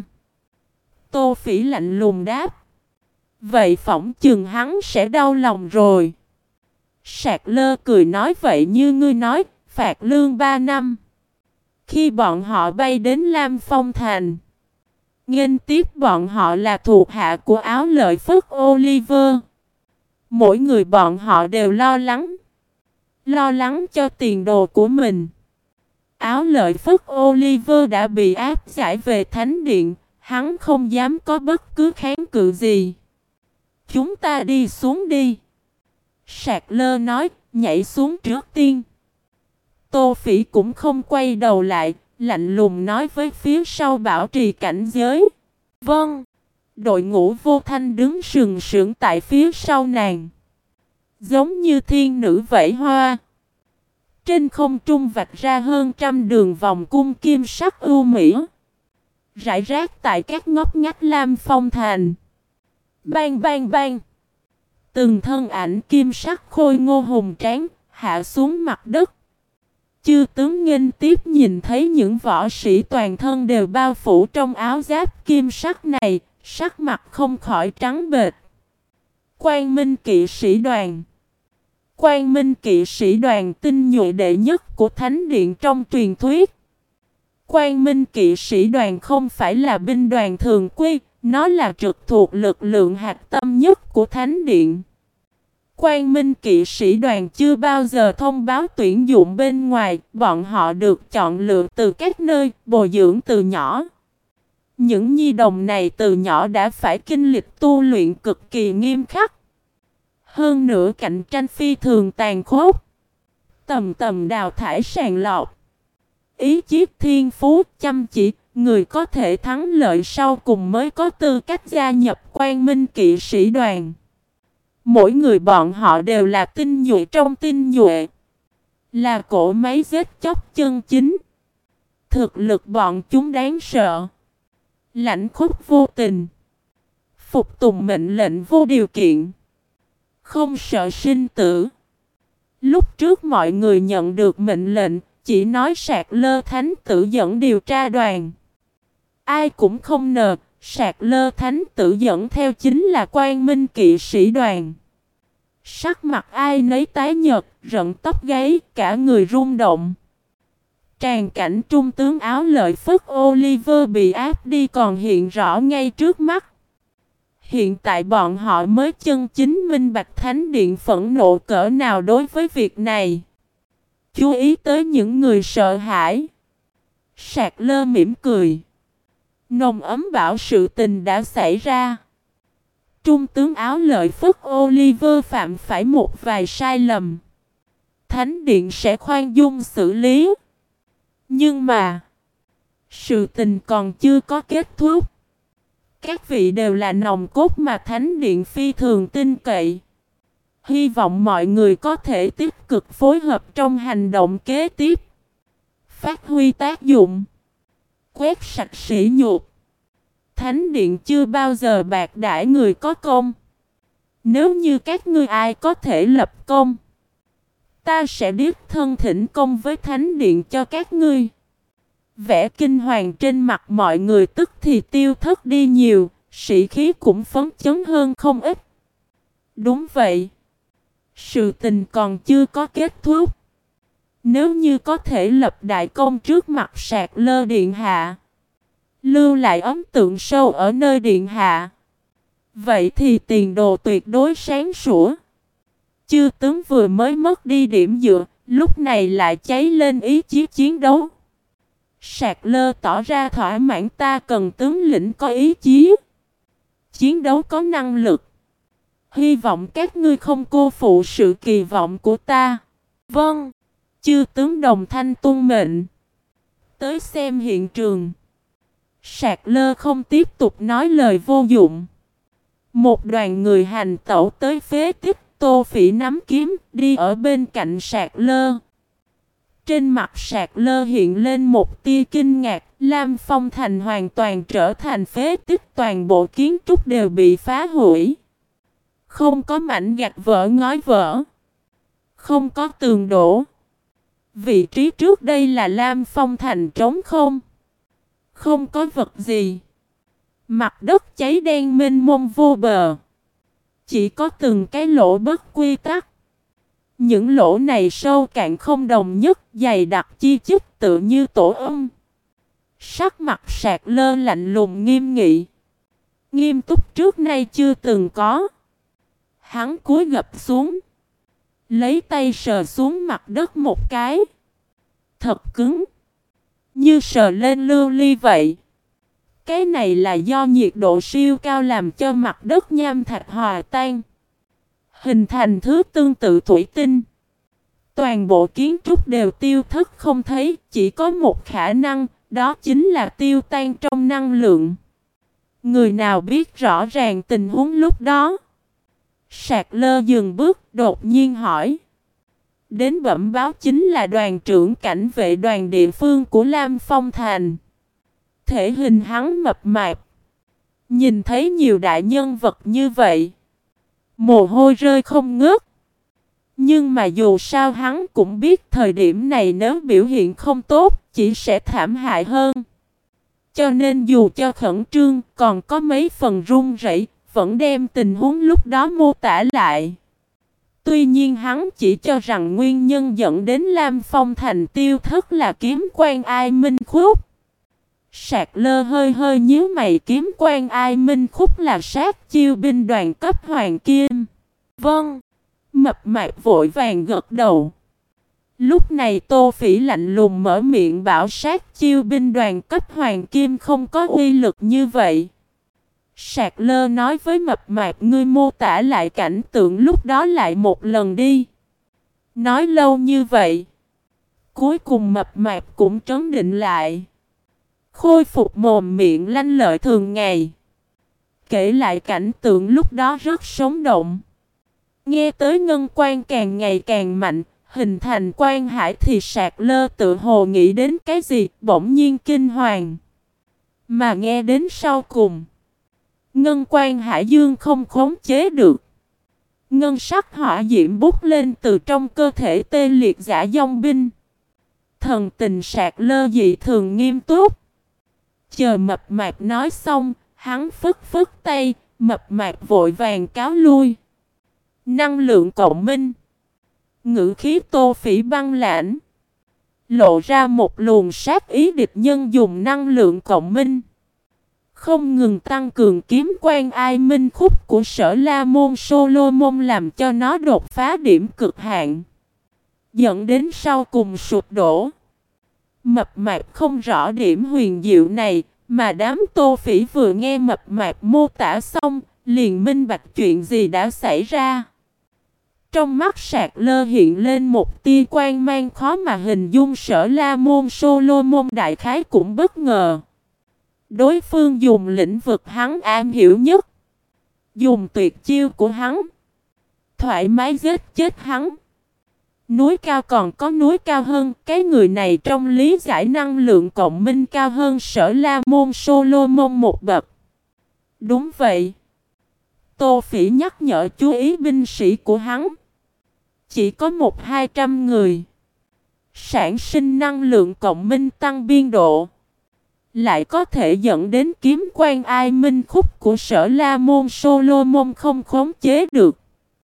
Speaker 1: Tô Phỉ lạnh lùng đáp. Vậy phỏng chừng hắn sẽ đau lòng rồi. Sạc Lơ cười nói vậy như ngươi nói, phạt lương ba năm. Khi bọn họ bay đến Lam Phong Thành, nghênh tiếp bọn họ là thuộc hạ của Áo Lợi Phất Oliver. Mỗi người bọn họ đều lo lắng. Lo lắng cho tiền đồ của mình. Áo Lợi Phất Oliver đã bị áp giải về Thánh Điện, hắn không dám có bất cứ kháng cự gì. Chúng ta đi xuống đi. Sạc Lơ nói, nhảy xuống trước tiên. Tô Phỉ cũng không quay đầu lại, lạnh lùng nói với phía sau bảo trì cảnh giới. Vâng. Đội ngũ vô thanh đứng sừng sững tại phía sau nàng, giống như thiên nữ vẫy hoa. Trên không trung vạch ra hơn trăm đường vòng cung kim sắc ưu mỹ, rải rác tại các ngóc ngách Lam Phong Thành. Bang bang bang. Từng thân ảnh kim sắc khôi ngô hùng tráng hạ xuống mặt đất. Chư tướng nghênh tiếp nhìn thấy những võ sĩ toàn thân đều bao phủ trong áo giáp kim sắc này, sắc mặt không khỏi trắng bệch. Quang Minh kỵ sĩ đoàn. Quang Minh kỵ sĩ đoàn tinh nhuệ đệ nhất của Thánh Điện trong truyền thuyết. Quang Minh kỵ sĩ đoàn không phải là binh đoàn thường quy, nó là trực thuộc lực lượng hạch tâm nhất của Thánh Điện. Quang Minh kỵ sĩ đoàn chưa bao giờ thông báo tuyển dụng bên ngoài, bọn họ được chọn lựa từ các nơi, bồi dưỡng từ nhỏ. Những nhi đồng này từ nhỏ đã phải kinh lịch tu luyện cực kỳ nghiêm khắc. Hơn nữa cạnh tranh phi thường tàn khốc. Tầm tầm đào thải sàng lọc. Ý chí thiên phú chăm chỉ, người có thể thắng lợi sau cùng mới có tư cách gia nhập Quang Minh kỵ sĩ đoàn. Mỗi người bọn họ đều là tinh nhuệ trong tinh nhuệ, là cỗ máy giết chóc chân chính. Thực lực bọn chúng đáng sợ, lãnh khốc vô tình, phục tùng mệnh lệnh vô điều kiện, không sợ sinh tử. Lúc trước mọi người nhận được mệnh lệnh, chỉ nói Sạc Lơ Thánh Tử dẫn điều tra đoàn. Ai cũng không ngờ, Sạc Lơ Thánh Tử dẫn theo chính là Quang Minh kỵ sĩ đoàn. Sắc mặt ai nấy tái nhợt, rợn tóc gáy, cả người rung động. Tràn cảnh trung tướng Áo Lợi Phất Oliver bị áp đi còn hiện rõ ngay trước mắt. Hiện tại bọn họ mới chân chính minh bạch Thánh Điện phẫn nộ cỡ nào đối với việc này. Chú ý tới những người sợ hãi. Sạc Lơ mỉm cười. Nồng ấm bảo sự tình đã xảy ra. Trung tướng Áo Lợi Phất Oliver phạm phải một vài sai lầm. Thánh Điện sẽ khoan dung xử lý. Nhưng mà sự tình còn chưa có kết thúc. Các vị đều là nòng cốt mà Thánh Điện phi thường tin cậy. Hy vọng mọi người có thể tích cực phối hợp trong hành động kế tiếp. Phát huy tác dụng. Quét sạch sỉ nhục. Thánh Điện chưa bao giờ bạc đãi người có công. Nếu như các ngươi ai có thể lập công, ta sẽ đích thân thỉnh công với Thánh Điện cho các ngươi. Vẻ kinh hoàng trên mặt mọi người tức thì tiêu thất đi nhiều, sĩ khí cũng phấn chấn hơn không ít. Đúng vậy. Sự tình còn chưa có kết thúc. Nếu như có thể lập đại công trước mặt Sạc Lơ Điện Hạ, lưu lại ấn tượng sâu ở nơi Điện Hạ, vậy thì tiền đồ tuyệt đối sáng sủa. Chư tướng vừa mới mất đi điểm dựa, lúc này lại cháy lên ý chí chiến đấu. Sạc Lơ tỏ ra thỏa mãn, ta cần tướng lĩnh có ý chí, chiến đấu có năng lực. Hy vọng các ngươi không cô phụ sự kỳ vọng của ta. Vâng. Chư tướng đồng thanh tuân mệnh. Tới xem hiện trường. Sạc Lơ không tiếp tục nói lời vô dụng. Một đoàn người hành tẩu tới phế tích. Tô Phỉ nắm kiếm đi ở bên cạnh Sạc Lơ. Trên mặt Sạc Lơ hiện lên một tia kinh ngạc. Lam Phong Thành hoàn toàn trở thành phế tích, toàn bộ kiến trúc đều bị phá hủy. Không có mảnh gạch vỡ ngói vỡ, không có tường đổ. Vị trí trước đây là Lam Phong Thành trống không, không có vật gì. Mặt đất cháy đen mênh mông vô bờ, chỉ có từng cái lỗ bất quy tắc. Những lỗ này sâu cạn không đồng nhất, dày đặc chi chít tự như tổ ong. Sắc mặt Sạc Lơ lạnh lùng nghiêm nghị, nghiêm túc trước nay chưa từng có. Hắn cúi gập xuống, lấy tay sờ xuống mặt đất một cái. Thật cứng, như sờ lên lưu ly vậy. Cái này là do nhiệt độ siêu cao làm cho mặt đất nham thạch hòa tan, hình thành thứ tương tự thủy tinh. Toàn bộ kiến trúc đều tiêu thất không thấy, chỉ có một khả năng, đó chính là tiêu tan trong năng lượng. Người nào biết rõ ràng tình huống lúc đó? Sạc Lơ dừng bước, đột nhiên hỏi. Đến bẩm báo chính là đoàn trưởng cảnh vệ đoàn địa phương của Lam Phong Thành. Thể hình hắn mập mạp, nhìn thấy nhiều đại nhân vật như vậy, mồ hôi rơi không ngớt. Nhưng mà dù sao hắn cũng biết thời điểm này nếu biểu hiện không tốt, chỉ sẽ thảm hại hơn. Cho nên dù cho khẩn trương, còn có mấy phần run rẩy, vẫn đem tình huống lúc đó mô tả lại. Tuy nhiên hắn chỉ cho rằng nguyên nhân dẫn đến Lam Phong Thành tiêu thất là kiếm quan Ai Minh Khúc. Sạc Lơ hơi hơi nhíu mày, kiếm quan Ai Minh Khúc là sát chiêu binh đoàn cấp hoàng kim. Vâng. Mập mạp vội vàng gật đầu. Lúc này Tô Phỉ lạnh lùng mở miệng bảo sát chiêu binh đoàn cấp hoàng kim không có uy lực như vậy. Sạc Lơ nói với mập mạp, ngươi mô tả lại cảnh tượng lúc đó lại một lần đi. Nói lâu như vậy, cuối cùng mập mạp cũng trấn định lại, khôi phục mồm miệng lanh lợi thường ngày, kể lại cảnh tượng lúc đó rất sống động. Nghe tới ngân quan càng ngày càng mạnh, hình thành quan hải, thì Sạc Lơ tự hồ nghĩ đến cái gì, bỗng nhiên kinh hoàng. Mà nghe đến sau cùng, ngân quan hải dương không khống chế được, ngân sắc hỏa diễm bút lên từ trong cơ thể tê liệt giả dông binh. Thần tình Sạc Lơ dị thường nghiêm túc. Chờ mập mạp nói xong, hắn phất phất tay, mập mạp vội vàng cáo lui. Năng lượng cộng minh. Ngữ khí Tô Phỉ băng lãnh, lộ ra một luồng sát ý. Địch nhân dùng năng lượng cộng minh, không ngừng tăng cường kiếm quan Ai Minh Khúc của Sở La Môn Solomon, làm cho nó đột phá điểm cực hạn, dẫn đến sau cùng sụp đổ. Mập mạp không rõ điểm huyền diệu này, mà đám Tô Phỉ vừa nghe mập mạp mô tả xong, liền minh bạch chuyện gì đã xảy ra. Trong mắt Sạc Lơ hiện lên một tia quan mang khó mà hình dung. Sở La Môn Solomon đại khái cũng bất ngờ. Đối phương dùng lĩnh vực hắn am hiểu nhất, dùng tuyệt chiêu của hắn, thoải mái giết chết hắn. Núi cao còn có núi cao hơn, cái người này trong lý giải năng lượng cộng minh cao hơn Sở La Môn Solomon một bậc. Đúng vậy. Tô Phỉ nhắc nhở chú ý binh sĩ của hắn. Chỉ có một hai trăm người. Sản sinh năng lượng cộng minh tăng biên độ, lại có thể dẫn đến kiếm quan Ai Minh Khúc của Sở La Môn Solomon không khống chế được.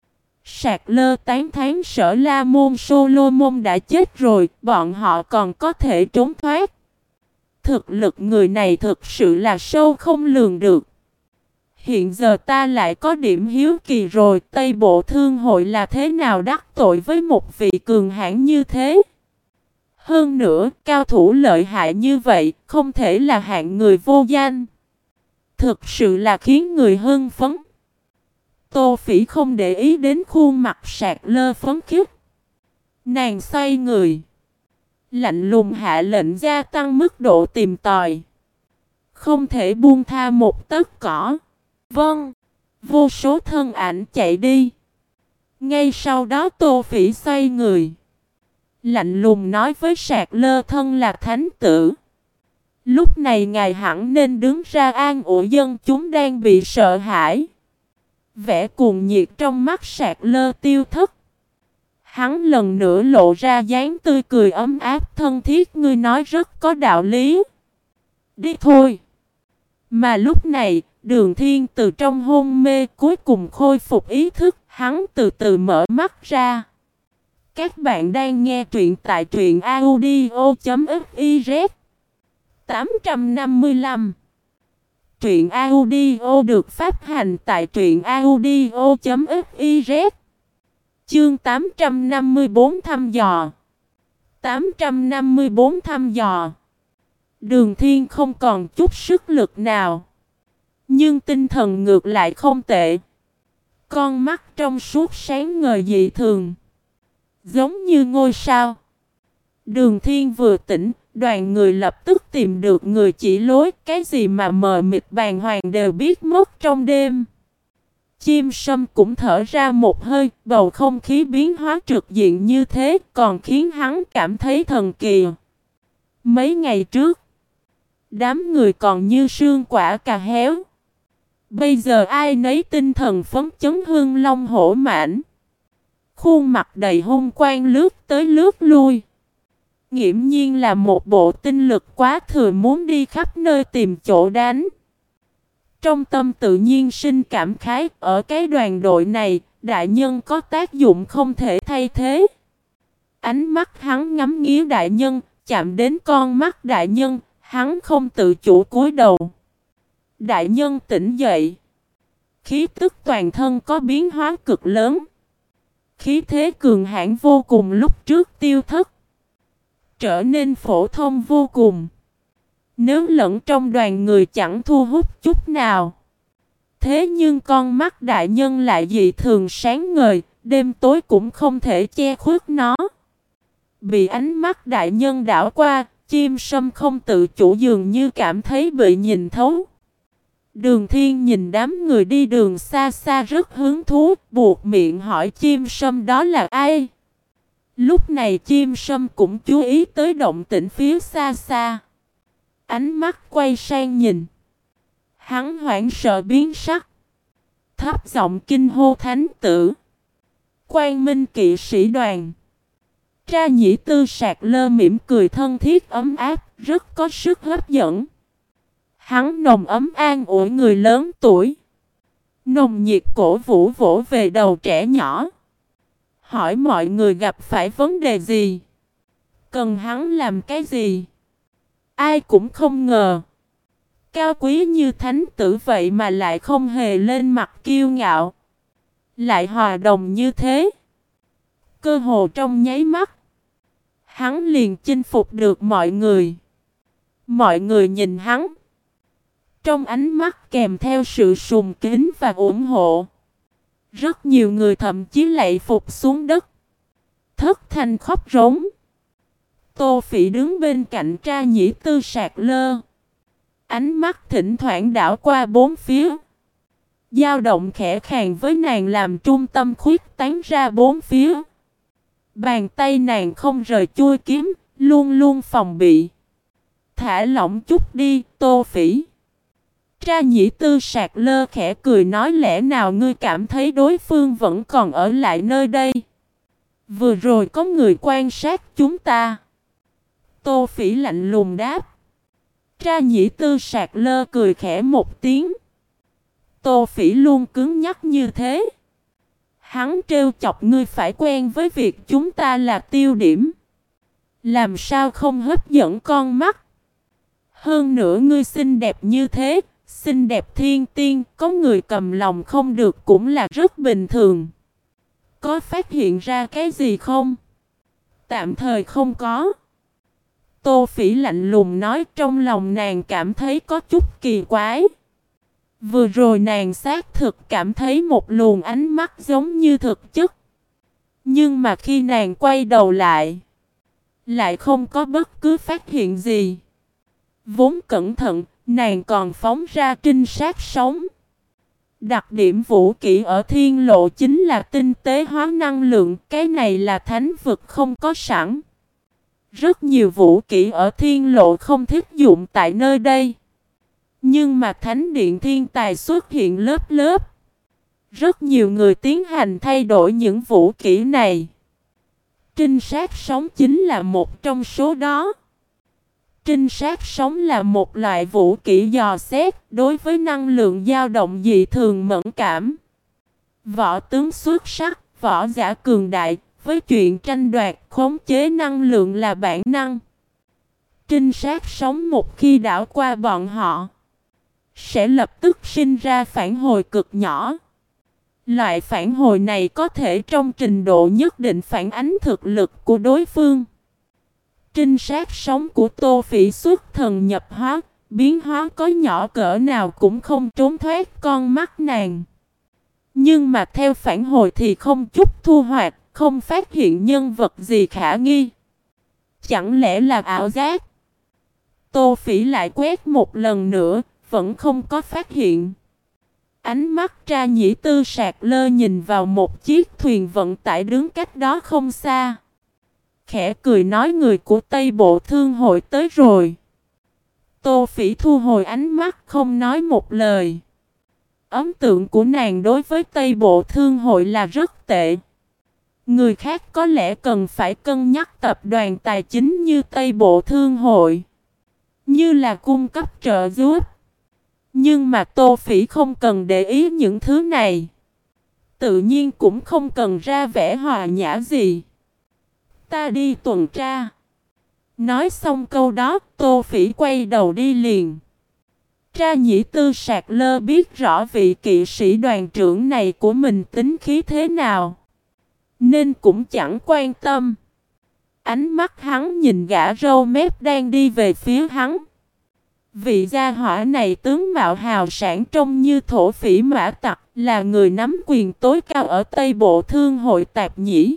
Speaker 1: Sạc Lơ tán thán Sở La Môn Solomon đã chết rồi, bọn họ còn có thể trốn thoát. Thực lực người này thực sự là sâu không lường được. Hiện giờ ta lại có điểm hiếu kỳ rồi, Tây Bộ Thương hội là thế nào đắc tội với một vị cường hãn như thế? Hơn nữa, cao thủ lợi hại như vậy, không thể là hạng người vô danh. Thực sự là khiến người hưng phấn. Tô Phỉ không để ý đến khuôn mặt sạc lơ phấn khích. Nàng xoay người, lạnh lùng hạ lệnh gia tăng mức độ tìm tòi. Không thể buông tha một tấc cỏ. Vâng. Vô số thân ảnh chạy đi. Ngay sau đó Tô Phỉ xoay người, lạnh lùng nói với sạc lơ thân là thánh tử. Lúc này ngài hẳn nên đứng ra an ủi dân chúng đang bị sợ hãi. Vẻ cuồng nhiệt trong mắt sạc lơ tiêu thất. Hắn lần nữa lộ ra dáng tươi cười ấm áp thân thiết. Ngươi nói rất có đạo lý. Đi thôi. Mà lúc này, Đường Thiên từ trong hôn mê cuối cùng khôi phục ý thức. Hắn từ từ mở mắt ra. Các bạn đang nghe truyện tại truyện audio.fiz tám trăm năm mươi lăm. Truyện audio được phát hành tại truyện audio.fiz. Chương tám trăm năm mươi bốn thăm dò. tám trăm năm mươi bốn thăm dò. Đường Thiên không còn chút sức lực nào, nhưng tinh thần ngược lại không tệ. Con mắt trong suốt sáng ngời dị thường, giống như ngôi sao. Đường Thiên vừa tỉnh, đoàn người lập tức tìm được người chỉ lối. Cái gì mà mờ mịt bàng hoàng đều biết mất trong đêm. Chim sâm cũng thở ra một hơi. Bầu không khí biến hóa trực diện như thế còn khiến hắn cảm thấy thần kỳ. Mấy ngày trước, đám người còn như sương quả cà héo. Bây giờ ai nấy tinh thần phấn chấn hương long hổ mãnh. Khuôn mặt đầy hung quang lướt tới lướt lui. Nghiễm nhiên là một bộ tinh lực quá thừa muốn đi khắp nơi tìm chỗ đánh. Trong tâm tự nhiên sinh cảm khái. Ở cái đoàn đội này, đại nhân có tác dụng không thể thay thế. Ánh mắt hắn ngắm nghía đại nhân, chạm đến con mắt đại nhân, hắn không tự chủ cúi đầu. Đại nhân tỉnh dậy. Khí tức toàn thân có biến hóa cực lớn. Khí thế cường hãn vô cùng lúc trước tiêu thất, trở nên phổ thông vô cùng. Nếu lẫn trong đoàn người chẳng thu hút chút nào. Thế nhưng con mắt đại nhân lại dị thường sáng ngời, đêm tối cũng không thể che khuất nó. Bị ánh mắt đại nhân đảo qua, chim sâm không tự chủ dường như cảm thấy bị nhìn thấu. Đường Thiên nhìn đám người đi đường xa xa rất hứng thú, buộc miệng hỏi chim sâm đó là ai. Lúc này chim sâm cũng chú ý tới động tĩnh phía xa xa. Ánh mắt quay sang nhìn. Hắn hoảng sợ biến sắc, thấp giọng kinh hô thánh tử. Quang Minh kỵ sĩ đoàn. Tra Nhĩ Tư sạc lơ mỉm cười thân thiết ấm áp, rất có sức hấp dẫn. Hắn nồng ấm an ủi người lớn tuổi, nồng nhiệt cổ vũ vỗ về đầu trẻ nhỏ. Hỏi mọi người gặp phải vấn đề gì, cần hắn làm cái gì. Ai cũng không ngờ, cao quý như thánh tử vậy mà lại không hề lên mặt kiêu ngạo, lại hòa đồng như thế. Cơ hồ trong nháy mắt, hắn liền chinh phục được mọi người. Mọi người nhìn hắn, trong ánh mắt kèm theo sự sùng kính và ủng hộ. Rất nhiều người thậm chí lạy phục xuống đất, thất thanh khóc rống. Tô Phỉ đứng bên cạnh Tra Nhĩ Tư sạc lơ, ánh mắt thỉnh thoảng đảo qua bốn phía, dao động khẽ khàng với nàng làm trung tâm khuyết tán ra bốn phía. Bàn tay nàng không rời chuôi kiếm, luôn luôn phòng bị. Thả lỏng chút đi, Tô Phỉ. Tra Nhĩ Tư sạc lơ khẽ cười nói, lẽ nào ngươi cảm thấy đối phương vẫn còn ở lại nơi đây? Vừa rồi có người quan sát chúng ta. Tô Phỉ lạnh lùng đáp. Tra Nhĩ Tư sạc lơ cười khẽ một tiếng. Tô Phỉ luôn cứng nhắc như thế. Hắn trêu chọc ngươi phải quen với việc chúng ta là tiêu điểm. Làm sao không hấp dẫn con mắt? Hơn nữa ngươi xinh đẹp như thế, Xinh đẹp thiên tiên, có người cầm lòng không được cũng là rất bình thường. Có phát hiện ra cái gì không? Tạm thời không có. Tô Phỉ lạnh lùng nói, trong lòng nàng cảm thấy có chút kỳ quái. Vừa rồi nàng xác thực cảm thấy một luồng ánh mắt giống như thực chất. Nhưng mà khi nàng quay đầu lại, lại không có bất cứ phát hiện gì. Vốn cẩn thận, nàng còn phóng ra trinh sát sống. Đặc điểm vũ kỹ ở thiên lộ chính là tinh tế hóa năng lượng, cái này là thánh vực không có sẵn. Rất nhiều vũ kỹ ở thiên lộ không thích dụng tại nơi đây. Nhưng mà thánh điện thiên tài xuất hiện lớp lớp. Rất nhiều người tiến hành thay đổi những vũ kỹ này. Trinh sát sống chính là một trong số đó. Trinh sát sống là một loại vũ kỹ dò xét, đối với năng lượng dao động dị thường mẫn cảm. Võ tướng xuất sắc, võ giả cường đại, với chuyện tranh đoạt, khống chế năng lượng là bản năng. Trinh sát sống một khi đảo qua bọn họ, sẽ lập tức sinh ra phản hồi cực nhỏ. Loại phản hồi này có thể trong trình độ nhất định phản ánh thực lực của đối phương. Trinh sát sống của Tô Phỉ xuất thần nhập hóa, biến hóa có nhỏ cỡ nào cũng không trốn thoát con mắt nàng. Nhưng mà theo phản hồi thì không chút thu hoạch, không phát hiện nhân vật gì khả nghi. Chẳng lẽ là ảo giác? Tô Phỉ lại quét một lần nữa, vẫn không có phát hiện. Ánh mắt Tra Nhĩ Tư sạc lơ nhìn vào một chiếc thuyền vận tải đứng cách đó không xa. Khẽ cười nói, người của Tây Bộ Thương hội tới rồi. Tô Phỉ thu hồi ánh mắt không nói một lời. Ấn tượng của nàng đối với Tây Bộ Thương hội là rất tệ. Người khác có lẽ cần phải cân nhắc tập đoàn tài chính như Tây Bộ Thương hội, như là cung cấp trợ giúp. Nhưng mà Tô Phỉ không cần để ý những thứ này. Tự nhiên cũng không cần ra vẻ hòa nhã gì. Ta đi tuần tra. Nói xong câu đó, Tô Phỉ quay đầu đi liền. Tra Nhĩ Tư sạc lơ biết rõ vị kỵ sĩ đoàn trưởng này của mình tính khí thế nào, nên cũng chẳng quan tâm. Ánh mắt hắn nhìn gã râu mép đang đi về phía hắn. Vị gia hỏa này tướng mạo hào sản trông như thổ phỉ mã tặc, là người nắm quyền tối cao ở Tây Bộ Thương hội Tạp Nhĩ.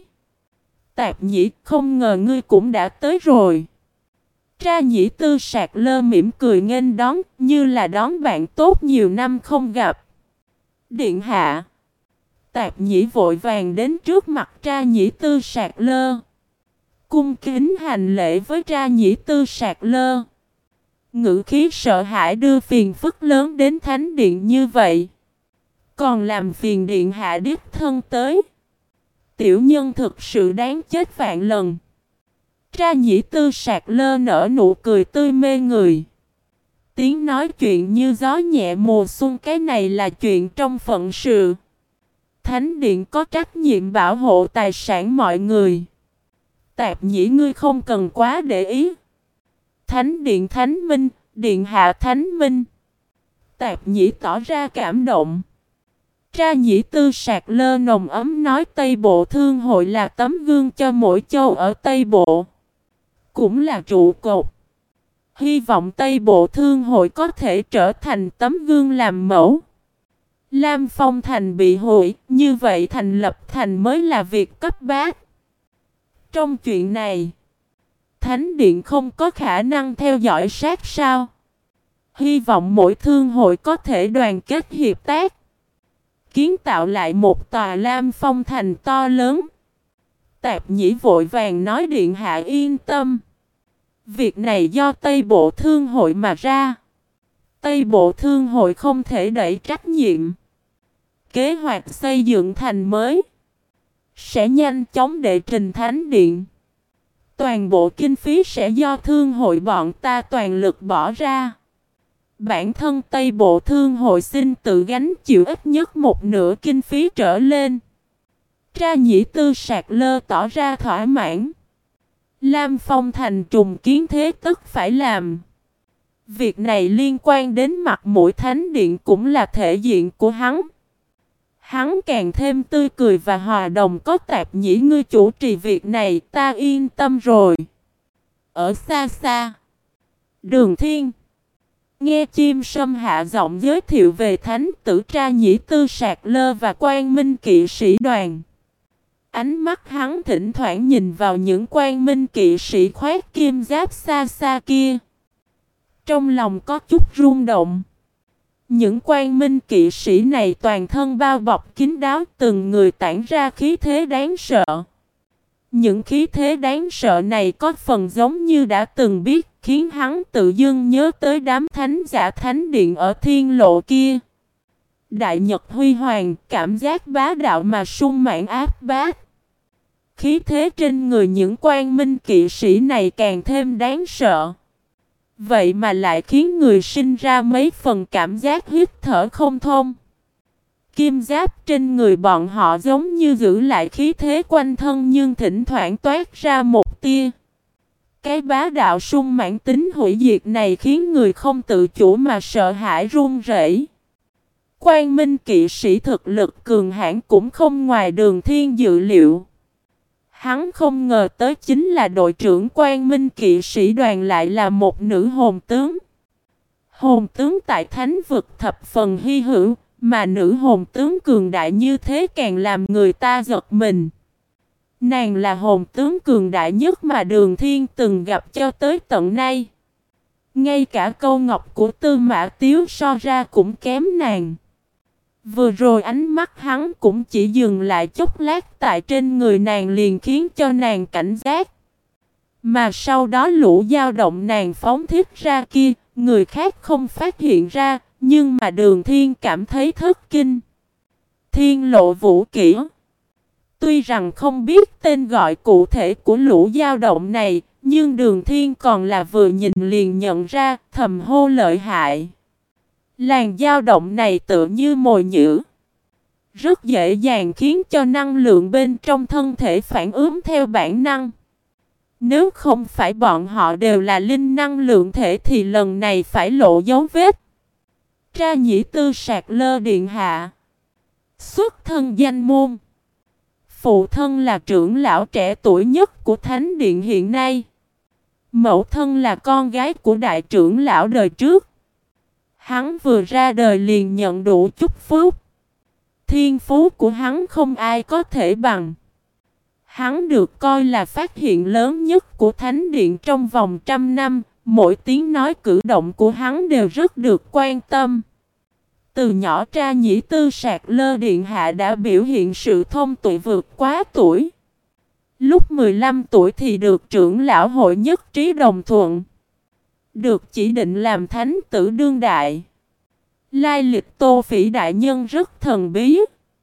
Speaker 1: Tạp Nhĩ, không ngờ ngươi cũng đã tới rồi. Tra Nhĩ Tư sạc lơ mỉm cười nghênh đón, như là đón bạn tốt nhiều năm không gặp. Điện hạ. Tạp Nhĩ vội vàng đến trước mặt Tra Nhĩ Tư sạc lơ, cung kính hành lễ với Tra Nhĩ Tư sạc lơ. Ngữ khí sợ hãi, đưa phiền phức lớn đến thánh điện như vậy, còn làm phiền điện hạ đích thân tới. Tiểu nhân thực sự đáng chết vạn lần. Tra Nhĩ Tư sạc lơ nở nụ cười tươi mê người. Tiếng nói chuyện như gió nhẹ mùa xuân, cái này là chuyện trong phận sự. Thánh điện có trách nhiệm bảo hộ tài sản mọi người. Tạp Nhĩ, ngươi không cần quá để ý. Thánh điện thánh minh, điện hạ thánh minh. Tạp Nhĩ tỏ ra cảm động. Tra Nhĩ Tư sạc lơ nồng ấm nói, Tây Bộ Thương hội là tấm gương cho mỗi châu ở Tây Bộ, cũng là trụ cột. Hy vọng Tây Bộ Thương hội có thể trở thành tấm gương làm mẫu. Lam Phong Thành bị hủy, như vậy thành lập thành mới là việc cấp bách. Trong chuyện này, Thánh điện không có khả năng theo dõi sát sao. Hy vọng mỗi thương hội có thể đoàn kết hiệp tác, kiến tạo lại một tòa Lam Phong Thành to lớn. Tạp Nhĩ vội vàng nói, điện hạ yên tâm. Việc này do Tây Bộ Thương hội mà ra. Tây Bộ Thương hội không thể đẩy trách nhiệm. Kế hoạch xây dựng thành mới sẽ nhanh chóng đệ trình thánh điện. Toàn bộ kinh phí sẽ do thương hội bọn ta toàn lực bỏ ra. Bản thân Tây Bộ Thương hội xin tự gánh chịu ít nhất một nửa kinh phí trở lên. Tra Nhĩ Tư sạc lơ tỏ ra thỏa mãn. Lam Phong Thành trùng kiến thế tất phải làm. Việc này liên quan đến mặt mũi thánh điện cũng là thể diện của hắn. Hắn càng thêm tươi cười và hòa đồng. Có Tạp Nhĩ ngươi chủ trì việc này, ta yên tâm rồi. Ở xa xa, Đường Thiên nghe chim sâm hạ giọng giới thiệu về thánh tử Tra Nhĩ Tư Sạc Lơ và Quang Minh kỵ sĩ đoàn. Ánh mắt hắn thỉnh thoảng nhìn vào những Quang Minh kỵ sĩ khoác kim giáp xa xa kia. Trong lòng có chút rung động. Những Quang Minh kỵ sĩ này toàn thân bao bọc kín đáo, từng người tản ra khí thế đáng sợ. Những khí thế đáng sợ này có phần giống như đã từng biết, khiến hắn tự dưng nhớ tới đám thánh giả thánh điện ở thiên lộ kia. Đại Nhật huy hoàng, cảm giác bá đạo mà sung mãn áp bát. Khí thế trên người những Quang Minh kỵ sĩ này càng thêm đáng sợ. Vậy mà lại khiến người sinh ra mấy phần cảm giác hít thở không thông. Kim giáp trên người bọn họ giống như giữ lại khí thế quanh thân, nhưng thỉnh thoảng toát ra một tia. Cái bá đạo sung mãn tính hủy diệt này khiến người không tự chủ mà sợ hãi run rẩy. Quang Minh kỵ sĩ thực lực cường hãn cũng không ngoài Đường Thiên dự liệu. Hắn không ngờ tới chính là đội trưởng Quang Minh kỵ sĩ đoàn lại là một nữ hồn tướng. Hồn tướng tại thánh vực thập phần hy hữu, mà nữ hồn tướng cường đại như thế càng làm người ta giật mình. Nàng là hồn tướng cường đại nhất mà Đường Thiên từng gặp cho tới tận nay. Ngay cả câu ngọc của Tư Mã Tiếu so ra cũng kém nàng. Vừa rồi ánh mắt hắn cũng chỉ dừng lại chốc lát tại trên người nàng liền khiến cho nàng cảnh giác. Mà sau đó lũ dao động nàng phóng thiết ra kia, người khác không phát hiện ra, nhưng mà Đường Thiên cảm thấy thất kinh. Thiên lộ vũ kỹ. Tuy rằng không biết tên gọi cụ thể của lũ dao động này, nhưng Đường Thiên còn là vừa nhìn liền nhận ra, thầm hô lợi hại. Làn dao động này tựa như mồi nhử, rất dễ dàng khiến cho năng lượng bên trong thân thể phản ứng theo bản năng. Nếu không phải bọn họ đều là linh năng lượng thể thì lần này phải lộ dấu vết. Tra Nhĩ Tư Sạc Lơ điện hạ. Xuất thân danh môn. Phụ thân là trưởng lão trẻ tuổi nhất của Thánh Điện hiện nay. Mẫu thân là con gái của đại trưởng lão đời trước. Hắn vừa ra đời liền nhận đủ chúc phúc. Thiên phú của hắn không ai có thể bằng. Hắn được coi là phát hiện lớn nhất của Thánh Điện trong vòng trăm năm. Mỗi tiếng nói cử động của hắn đều rất được quan tâm. Từ nhỏ Tra Nhĩ Tư Sạc Lơ điện hạ đã biểu hiện sự thông tuệ vượt quá tuổi. Lúc mười lăm tuổi thì được trưởng lão hội nhất trí đồng thuận, được chỉ định làm thánh tử đương đại. Lai lịch Tô Phỉ đại nhân rất thần bí.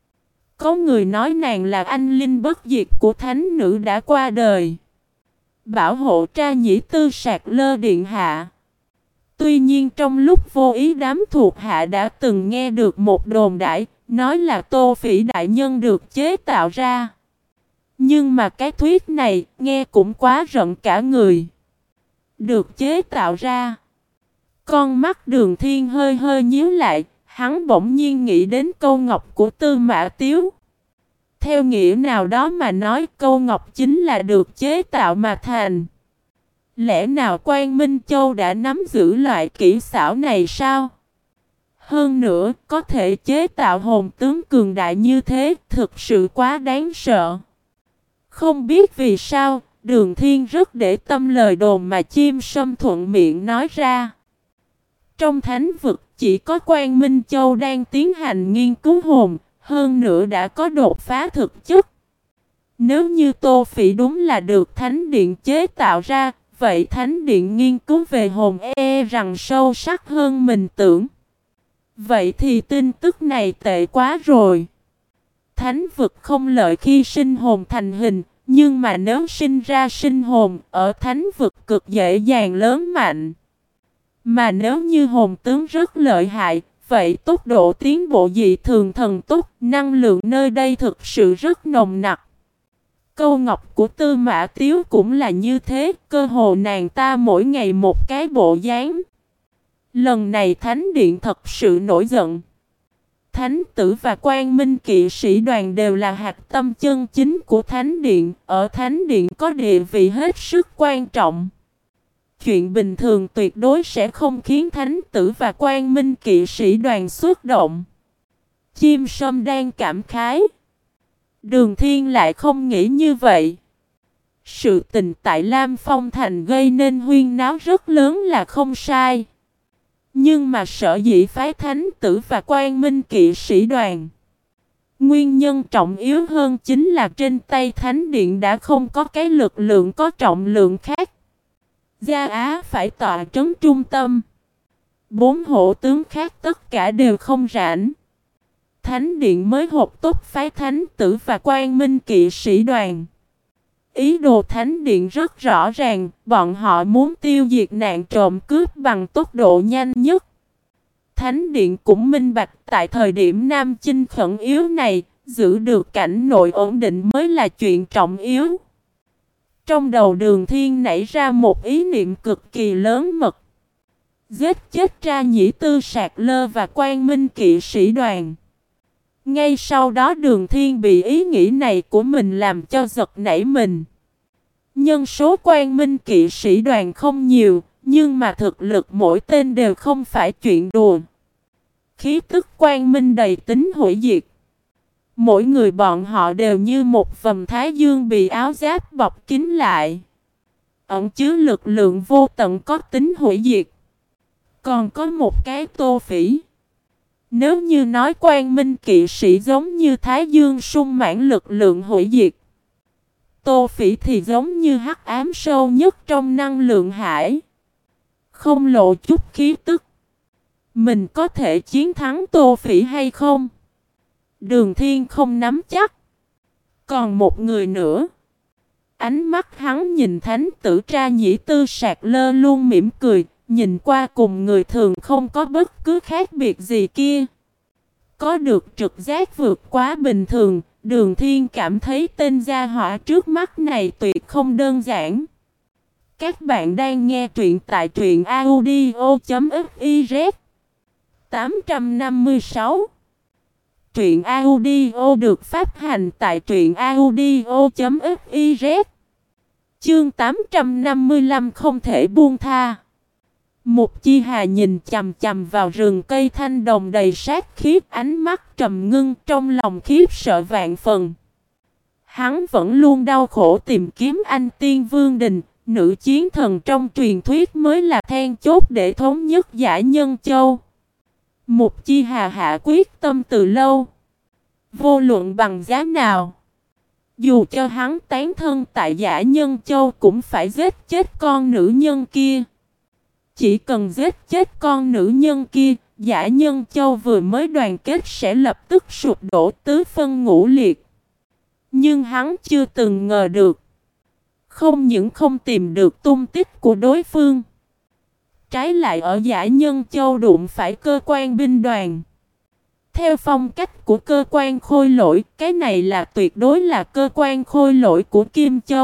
Speaker 1: Có người nói nàng là anh linh bất diệt của thánh nữ đã qua đời, bảo hộ Tra Nhĩ Tư Sạc Lơ điện hạ. Tuy nhiên trong lúc vô ý đám thuộc hạ đã từng nghe được một đồn đại, nói là Tô Phỉ đại nhân được chế tạo ra. Nhưng mà cái thuyết này nghe cũng quá rợn cả người. Được chế tạo ra. Con mắt Đường Thiên hơi hơi nhíu lại, hắn bỗng nhiên nghĩ đến câu ngọc của Tư Mã Tiếu. Theo nghĩa nào đó mà nói, câu ngọc chính là được chế tạo mà thành. Lẽ nào Quang Minh Châu đã nắm giữ loại kỹ xảo này sao? Hơn nữa, có thể chế tạo hồn tướng cường đại như thế, thực sự quá đáng sợ. Không biết vì sao, Đường Thiên rất để tâm lời đồn mà chim sâm thuận miệng nói ra. Trong thánh vực, chỉ có Quang Minh Châu đang tiến hành nghiên cứu hồn, hơn nữa đã có đột phá thực chất. Nếu như Tô Phỉ đúng là được Thánh Điện chế tạo ra, vậy Thánh Điện nghiên cứu về hồn e rằng sâu sắc hơn mình tưởng. Vậy thì tin tức này tệ quá rồi. Thánh vực không lợi khi sinh hồn thành hình, nhưng mà nếu sinh ra sinh hồn ở thánh vực cực dễ dàng lớn mạnh. Mà nếu như hồn tướng rất lợi hại, vậy tốc độ tiến bộ dị thường thần tốc, năng lượng nơi đây thực sự rất nồng nặc. Câu ngọc của Tư Mã Tiếu cũng là như thế, cơ hồ nàng ta mỗi ngày một cái bộ dáng. Lần này Thánh Điện thật sự nổi giận. Thánh tử và Quang Minh kỵ sĩ đoàn đều là hạt tâm chân chính của Thánh Điện. Ở Thánh Điện có địa vị hết sức quan trọng. Chuyện bình thường tuyệt đối sẽ không khiến Thánh tử và Quang Minh kỵ sĩ đoàn xuất động. Chim sâm đang cảm khái. Đường Thiên lại không nghĩ như vậy. Sự tình tại Lam Phong Thành gây nên huyên náo rất lớn là không sai. Nhưng mà sở dĩ phái Thánh tử và Quang Minh kỵ sĩ đoàn, nguyên nhân trọng yếu hơn chính là trên tay Thánh Điện đã không có cái lực lượng có trọng lượng khác. Gia Á phải tọa trấn trung tâm. Bốn hộ tướng khác tất cả đều không rảnh. Thánh Điện mới hộp tốt phái Thánh tử và Quang Minh kỵ sĩ đoàn. Ý đồ Thánh Điện rất rõ ràng, bọn họ muốn tiêu diệt nạn trộm cướp bằng tốc độ nhanh nhất. Thánh Điện cũng minh bạch tại thời điểm Nam Chinh khẩn yếu này, giữ được cảnh nội ổn định mới là chuyện trọng yếu. Trong đầu Đường Thiên nảy ra một ý niệm cực kỳ lớn mật. Giết chết Tra Nhĩ Tư Sạc Lơ và Quang Minh kỵ sĩ đoàn. Ngay sau đó Đường Thiên bị ý nghĩ này của mình làm cho giật nảy mình. Nhân số Quang Minh kỵ sĩ đoàn không nhiều, nhưng mà thực lực mỗi tên đều không phải chuyện đùa. Khí tức Quang Minh đầy tính hủy diệt. Mỗi người bọn họ đều như một vầng thái dương bị áo giáp bọc kín lại. Ẩn chứa lực lượng vô tận có tính hủy diệt. Còn có một cái Tô Phỉ. Nếu như nói Quang Minh kỵ sĩ giống như thái dương sung mãn lực lượng hủy diệt, Tô Phỉ thì giống như hắc ám sâu nhất trong năng lượng hải. Không lộ chút khí tức. Mình có thể chiến thắng Tô Phỉ hay không? Đường Thiên không nắm chắc. Còn một người nữa. Ánh mắt hắn nhìn Thánh tử Tra Nhĩ Tư Sạc Lơ luôn mỉm cười, nhìn qua cùng người thường không có bất cứ khác biệt gì kia. Có được trực giác vượt quá bình thường, Đường Thiên cảm thấy tên gia hỏa trước mắt này tuyệt không đơn giản. Các bạn đang nghe truyện tại truyện audio chấm fiz. tám trăm năm mươi sáu. Truyện audio được phát hành tại truyện audio chấm fiz. Chương tám trăm năm mươi lăm không thể buông tha. Mục Chi Hà nhìn chằm chằm vào rừng cây thanh đồng đầy sát khiếp, ánh mắt trầm ngưng, trong lòng khiếp sợ vạn phần. Hắn vẫn luôn đau khổ tìm kiếm anh Tiên Vương Đình, nữ chiến thần trong truyền thuyết mới là then chốt để thống nhất Dã Nhân Châu. Mục Chi Hà hạ quyết tâm từ lâu. Vô luận bằng giá nào, dù cho hắn tán thân tại Dã Nhân Châu cũng phải giết chết con nữ nhân kia. Chỉ cần giết chết con nữ nhân kia, Dã Nhân Châu vừa mới đoàn kết sẽ lập tức sụp đổ tứ phân ngũ liệt. Nhưng hắn chưa từng ngờ được. Không những không tìm được tung tích của đối phương, trái lại ở Dã Nhân Châu đụng phải cơ quan binh đoàn. Theo phong cách của cơ quan khôi lỗi, cái này là tuyệt đối là cơ quan khôi lỗi của Kim Châu.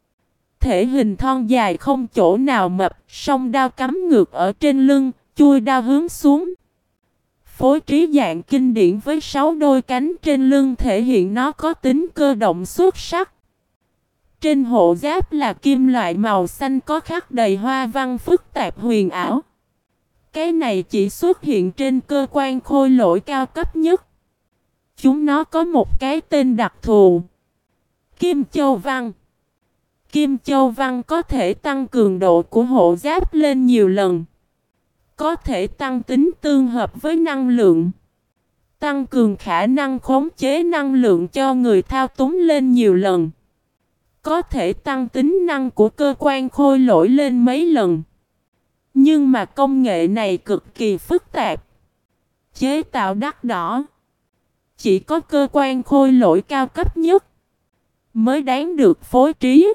Speaker 1: Thể hình thon dài không chỗ nào mập, song đao cắm ngược ở trên lưng, chui đao hướng xuống. Phối trí dạng kinh điển với sáu đôi cánh trên lưng thể hiện nó có tính cơ động xuất sắc. Trên hộ giáp là kim loại màu xanh có khắc đầy hoa văn phức tạp huyền ảo. Cái này chỉ xuất hiện trên cơ quan khôi lỗi cao cấp nhất. Chúng nó có một cái tên đặc thù: Kim Châu Văn. Kim Châu Văn có thể tăng cường độ của hộ giáp lên nhiều lần. Có thể tăng tính tương hợp với năng lượng. Tăng cường khả năng khống chế năng lượng cho người thao túng lên nhiều lần. Có thể tăng tính năng của cơ quan khôi lỗi lên mấy lần. Nhưng mà công nghệ này cực kỳ phức tạp. Chế tạo đắt đỏ. Chỉ có cơ quan khôi lỗi cao cấp nhất mới đáng được phối trí.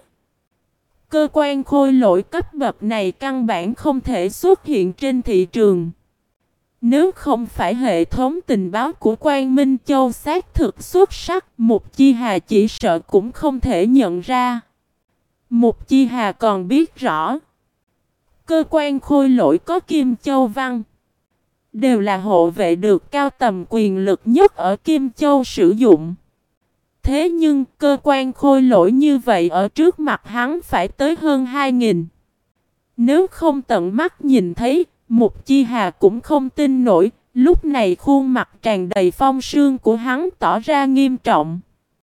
Speaker 1: Cơ quan khôi lỗi cấp bậc này căn bản không thể xuất hiện trên thị trường. Nếu không phải hệ thống tình báo của Quang Minh Châu xác thực xuất sắc, Mục Chi Hà chỉ sợ cũng không thể nhận ra. Mục Chi Hà còn biết rõ, cơ quan khôi lỗi có Kim Châu Văn đều là hộ vệ được cao tầm quyền lực nhất ở Kim Châu sử dụng. Thế nhưng cơ quan khôi lỗi như vậy ở trước mặt hắn phải tới hơn hai nghìn. Nếu không tận mắt nhìn thấy, Mục Chi Hà cũng không tin nổi. Lúc này khuôn mặt tràn đầy phong sương của hắn tỏ ra nghiêm trọng.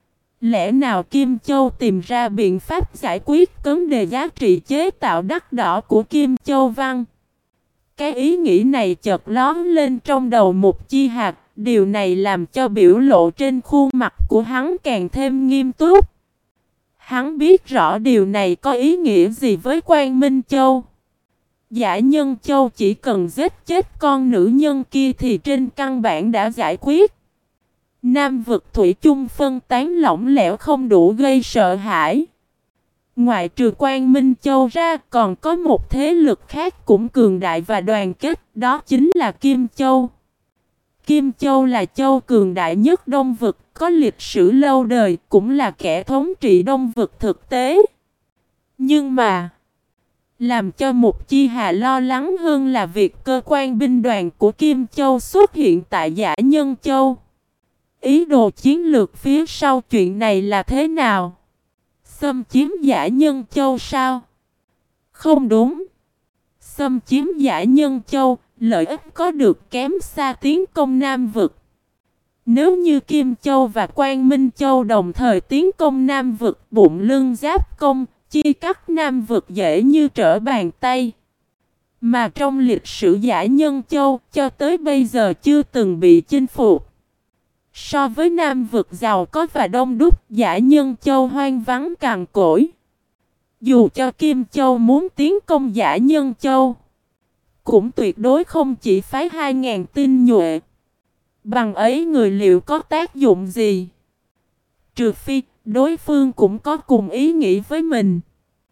Speaker 1: Lẽ nào Kim Châu tìm ra biện pháp giải quyết vấn đề giá trị chế tạo đắt đỏ của Kim Châu Văn? Cái ý nghĩ này chợt lóe lên trong đầu Mục Chi Hà. Điều này làm cho biểu lộ trên khuôn mặt của hắn càng thêm nghiêm túc. Hắn biết rõ điều này có ý nghĩa gì với Quang Minh Châu. Giả Nhân Châu chỉ cần giết chết con nữ nhân kia thì trên căn bản đã giải quyết. Nam vực thủy chung phân tán lỏng lẻo không đủ gây sợ hãi. Ngoại trừ Quang Minh Châu ra còn có một thế lực khác cũng cường đại và đoàn kết, đó chính là Kim Châu. Kim Châu là châu cường đại nhất Đông vực, có lịch sử lâu đời, cũng là kẻ thống trị Đông vực thực tế. Nhưng mà làm cho Mục Chi Hà lo lắng hơn là việc cơ quan binh đoàn của Kim Châu xuất hiện tại Giả Nhân Châu. Ý đồ chiến lược phía sau chuyện này là thế nào? Xâm chiếm Giả Nhân Châu sao? Không đúng. Xâm chiếm Giả Nhân Châu, lợi ích có được kém xa tiến công Nam vực. Nếu như Kim Châu và Quang Minh Châu đồng thời tiến công Nam vực, bụng lưng giáp công, chia cắt Nam vực dễ như trở bàn tay. Mà trong lịch sử Giả Nhân Châu cho tới bây giờ chưa từng bị chinh phục. So với Nam vực giàu có và đông đúc, Giả Nhân Châu hoang vắng cằn cỗi. Dù cho Kim Châu muốn tiến công Giả Nhân Châu, cũng tuyệt đối không chỉ phái hai ngàn tinh nhuệ. Bằng ấy người liệu có tác dụng gì? Trừ phi đối phương cũng có cùng ý nghĩ với mình.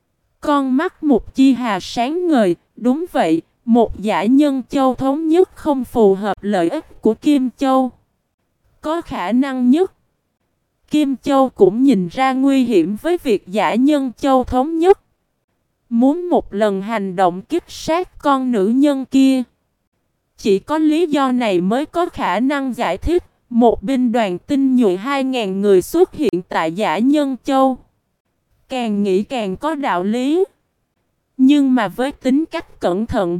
Speaker 1: Con mắt Mục Chi Hà sáng ngời. Đúng vậy, một Giả Nhân Châu thống nhất không phù hợp lợi ích của Kim Châu. Có khả năng nhất Kim Châu cũng nhìn ra nguy hiểm với việc Giả Nhân Châu thống nhất. Muốn một lần hành động kích sát con nữ nhân kia. Chỉ có lý do này mới có khả năng giải thích một binh đoàn tinh nhuệ hai ngàn người xuất hiện tại Giả Nhân Châu. Càng nghĩ càng có đạo lý. Nhưng mà với tính cách cẩn thận,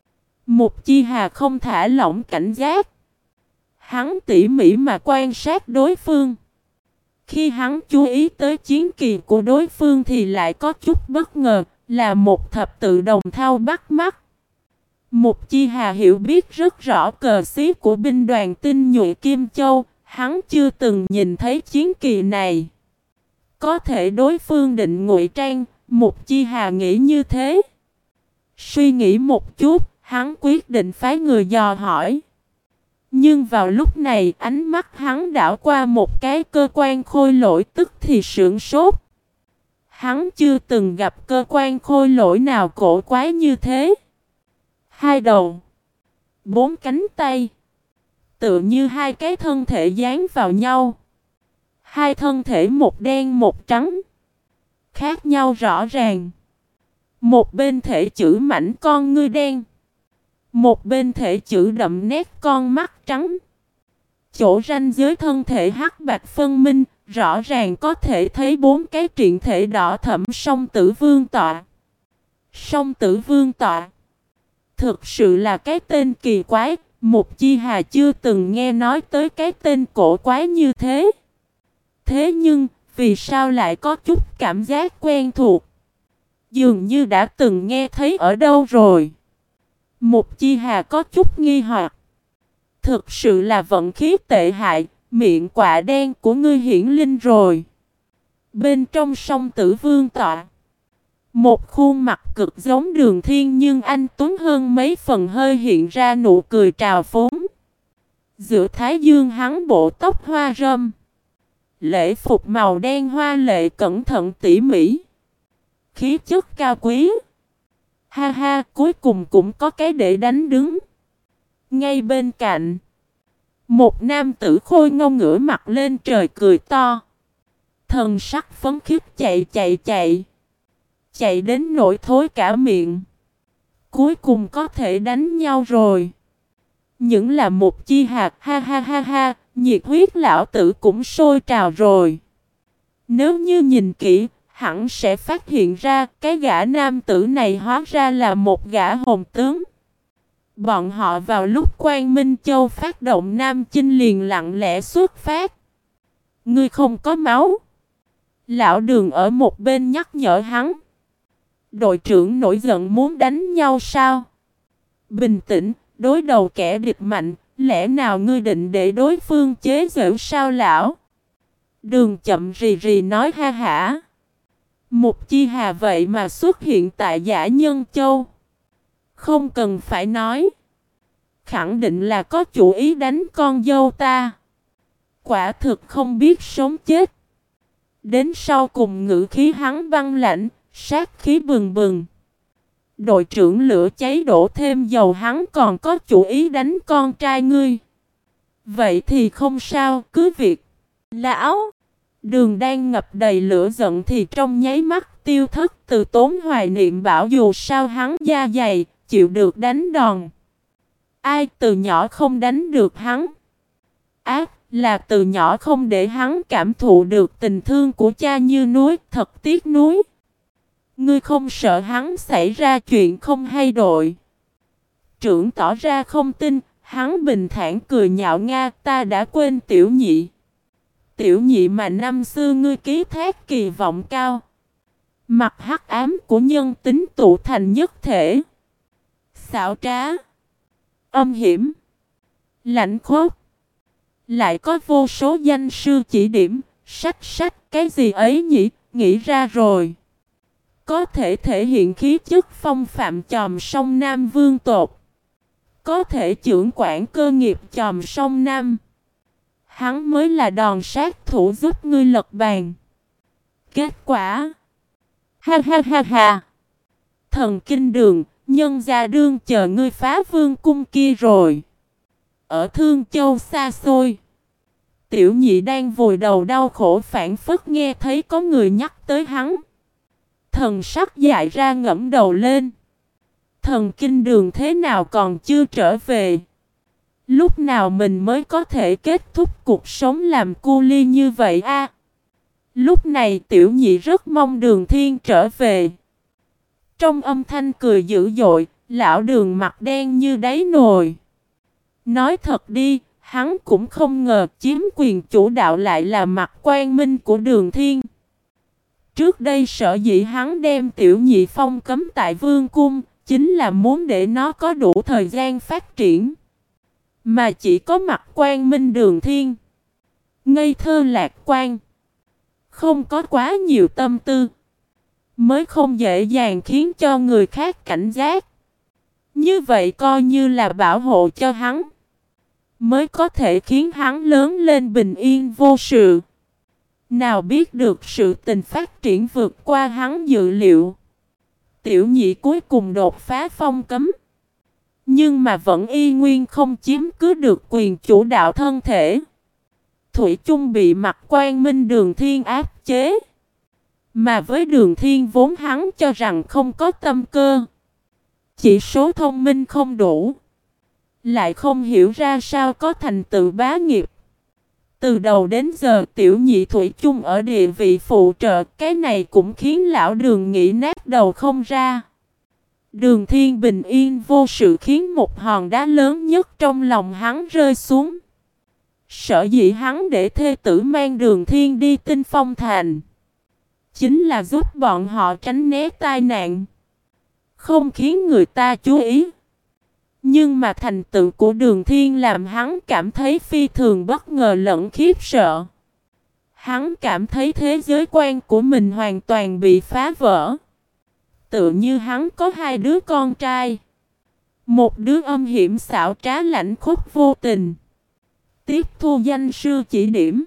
Speaker 1: Mục Chi Hà không thả lỏng cảnh giác. Hắn tỉ mỉ mà quan sát đối phương. Khi hắn chú ý tới chiến kỳ của đối phương thì lại có chút bất ngờ, là một thập tự đồng thau bắt mắt. Mục Chi Hà hiểu biết rất rõ cờ xí của binh đoàn tinh nhuệ Kim Châu, hắn chưa từng nhìn thấy chiến kỳ này. Có thể đối phương định ngụy trang, Mục Chi Hà nghĩ như thế. Suy nghĩ một chút, hắn quyết định phái người dò hỏi. Nhưng vào lúc này ánh mắt hắn đảo qua một cái cơ quan khôi lỗi tức thì sửng sốt. Hắn chưa từng gặp cơ quan khôi lỗi nào cổ quái như thế. Hai đầu, bốn cánh tay, tựa như hai cái thân thể dán vào nhau. Hai thân thể một đen một trắng, khác nhau rõ ràng. Một bên thể chữ mảnh con ngươi đen, một bên thể chữ đậm nét con mắt trắng. Chỗ ranh giới thân thể hắc bạch phân minh, rõ ràng có thể thấy bốn cái triện thể đỏ thẫm song tử vương tọa. Song tử vương tọa thực sự là cái tên kỳ quái, Mục Chi Hà chưa từng nghe nói tới cái tên cổ quái như thế. Thế nhưng, vì sao lại có chút cảm giác quen thuộc? Dường như đã từng nghe thấy ở đâu rồi. Mục Chi Hà có chút nghi hoặc. Thực sự là vận khí tệ hại, miệng quạ đen của ngươi hiển linh rồi. Bên trong song tử vương tọa, một khuôn mặt cực giống Đường Thiên nhưng anh tuấn hơn mấy phần hơi hiện ra nụ cười trào phúng. Giữa thái dương hắn bộ tóc hoa râm, lễ phục màu đen hoa lệ cẩn thận tỉ mỉ, khí chất cao quý. Ha ha, cuối cùng cũng có cái để đánh đứng. Ngay bên cạnh, một nam tử khôi ngâu ngửa mặt lên trời cười to. Thần sắc phấn khích chạy chạy chạy. Chạy đến nỗi thối cả miệng. Cuối cùng có thể đánh nhau rồi. Những là một chi hạt, ha ha ha ha, nhiệt huyết lão tử cũng sôi trào rồi. Nếu như nhìn kỹ, hẳn sẽ phát hiện ra cái gã nam tử này hóa ra là một gã hồn tướng. Bọn họ vào lúc Quang Minh Châu phát động Nam Chinh liền lặng lẽ xuất phát. Ngươi không có máu. Lão Đường ở một bên nhắc nhở hắn. Đội trưởng nổi giận muốn đánh nhau sao? Bình tĩnh, đối đầu kẻ địch mạnh, lẽ nào ngươi định để đối phương chế giễu sao lão? Đường chậm rì rì nói ha hả. Một chi hà vậy mà xuất hiện tại Dã Nhân Châu. Không cần phải nói. Khẳng định là có chủ ý đánh con dâu ta. Quả thực không biết sống chết. Đến sau cùng ngữ khí hắn băng lạnh, sát khí bừng bừng. Đội trưởng lửa cháy đổ thêm dầu, hắn còn có chủ ý đánh con trai ngươi. Vậy thì không sao, cứ việc. Lão! Đường đang ngập đầy lửa giận thì trong nháy mắt tiêu thất. Từ Tốn hoài niệm bảo dù sao hắn da dày, chịu được đánh đòn. Ai từ nhỏ không đánh được hắn? Ác là từ nhỏ không để hắn cảm thụ được tình thương của cha như núi, thật tiếc nuối. Ngươi không sợ hắn xảy ra chuyện không hay đội? Trưởng tỏ ra không tin, hắn bình thản cười nhạo nga, ta đã quên tiểu nhị. Tiểu nhị mà năm xưa ngươi ký thác kỳ vọng cao. Mặt hắc ám của nhân tính tụ thành nhất thể. Xảo trá, âm hiểm, lạnh khốc. Lại có vô số danh sư chỉ điểm, sách sách cái gì ấy nhỉ, nghĩ ra rồi. Có thể thể hiện khí chất phong phạm chòm sông Nam vương tột. Có thể trưởng quản cơ nghiệp chòm sông Nam. Hắn mới là đòn sát thủ giúp ngươi lật bàn. Kết quả, ha ha ha ha, thần kinh đường, nhân gia đương chờ ngươi phá vương cung kia rồi. Ở Thương Châu xa xôi, tiểu nhị đang vùi đầu đau khổ phảng phất nghe thấy có người nhắc tới hắn. Thần sắc dại ra ngẫm đầu lên. Thần kinh đường thế nào còn chưa trở về? Lúc nào mình mới có thể kết thúc cuộc sống làm cu ly như vậy a? Lúc này tiểu nhị rất mong Đường Thiên trở về. Trong âm thanh cười dữ dội, lão Đường mặt đen như đáy nồi. Nói thật đi, hắn cũng không ngờ chiếm quyền chủ đạo lại là mặt quang minh của Đường Thiên. Trước đây sở dĩ hắn đem tiểu nhị phong cấm tại vương cung, chính là muốn để nó có đủ thời gian phát triển. Mà chỉ có mặt quang minh Đường Thiên, ngây thơ lạc quan, không có quá nhiều tâm tư, mới không dễ dàng khiến cho người khác cảnh giác. Như vậy coi như là bảo hộ cho hắn, mới có thể khiến hắn lớn lên bình yên vô sự. Nào biết được sự tình phát triển vượt qua hắn dự liệu. Tiểu nhị cuối cùng đột phá phong cấm. Nhưng mà vẫn y nguyên không chiếm cứ được quyền chủ đạo thân thể. Thủy chung bị mặt quang minh Đường Thiên áp chế. Mà với Đường Thiên vốn hắn cho rằng không có tâm cơ, chỉ số thông minh không đủ, lại không hiểu ra sao có thành tựu bá nghiệp. Từ đầu đến giờ tiểu nhị thủy chung ở địa vị phụ trợ, cái này cũng khiến lão Đường nghĩ nát đầu không ra. Đường Thiên bình yên vô sự khiến một hòn đá lớn nhất trong lòng hắn rơi xuống. Sở dĩ hắn để thê tử mang Đường Thiên đi Tinh Phong Thành, chính là giúp bọn họ tránh né tai nạn, không khiến người ta chú ý. Nhưng mà thành tựu của Đường Thiên làm hắn cảm thấy phi thường bất ngờ lẫn khiếp sợ. Hắn cảm thấy thế giới quan của mình hoàn toàn bị phá vỡ. Tự như hắn có hai đứa con trai. Một đứa âm hiểm xảo trá lãnh khốc vô tình, tiếp thu danh sư chỉ điểm,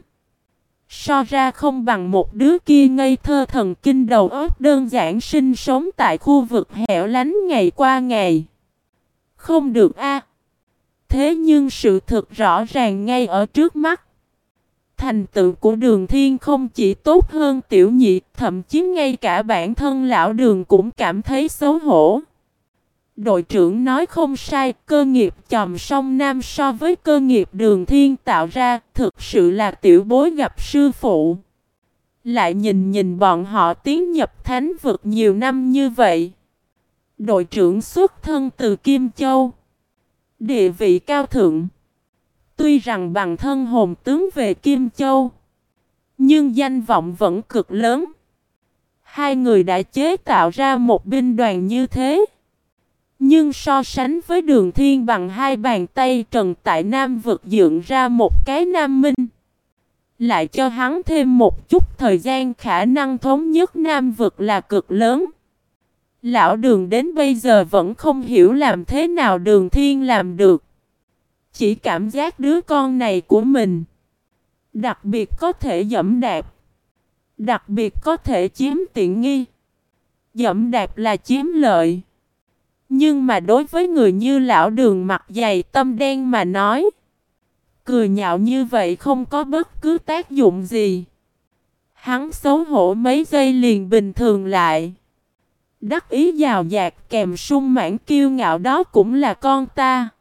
Speaker 1: so ra không bằng một đứa kia ngây thơ thần kinh đầu óc đơn giản sinh sống tại khu vực hẻo lánh ngày qua ngày. Không được a. Thế nhưng sự thực rõ ràng ngay ở trước mắt. Thành tựu của Đường Thiên không chỉ tốt hơn tiểu nhị, thậm chí ngay cả bản thân lão Đường cũng cảm thấy xấu hổ. Đội trưởng nói không sai, cơ nghiệp chòm sông Nam so với cơ nghiệp Đường Thiên tạo ra, thực sự là tiểu bối gặp sư phụ. Lại nhìn nhìn bọn họ tiến nhập thánh vực nhiều năm như vậy. Đội trưởng xuất thân từ Kim Châu, địa vị cao thượng. Tuy rằng bằng thân hồn tướng về Kim Châu, nhưng danh vọng vẫn cực lớn. Hai người đã chế tạo ra một binh đoàn như thế. Nhưng so sánh với Đường Thiên bằng hai bàn tay, Trần tại Nam vực dựng ra một cái Nam Minh. Lại cho hắn thêm một chút thời gian, khả năng thống nhất Nam vực là cực lớn. Lão Đường đến bây giờ vẫn không hiểu làm thế nào Đường Thiên làm được. Chỉ cảm giác đứa con này của mình đặc biệt có thể dẫm đạp, đặc biệt có thể chiếm tiện nghi. Dẫm đạp là chiếm lợi. Nhưng mà đối với người như lão Đường mặt dày tâm đen mà nói, cười nhạo như vậy không có bất cứ tác dụng gì. Hắn xấu hổ mấy giây liền bình thường lại. Đắc ý giàu dạt kèm sung mãn kiêu ngạo, đó cũng là con ta.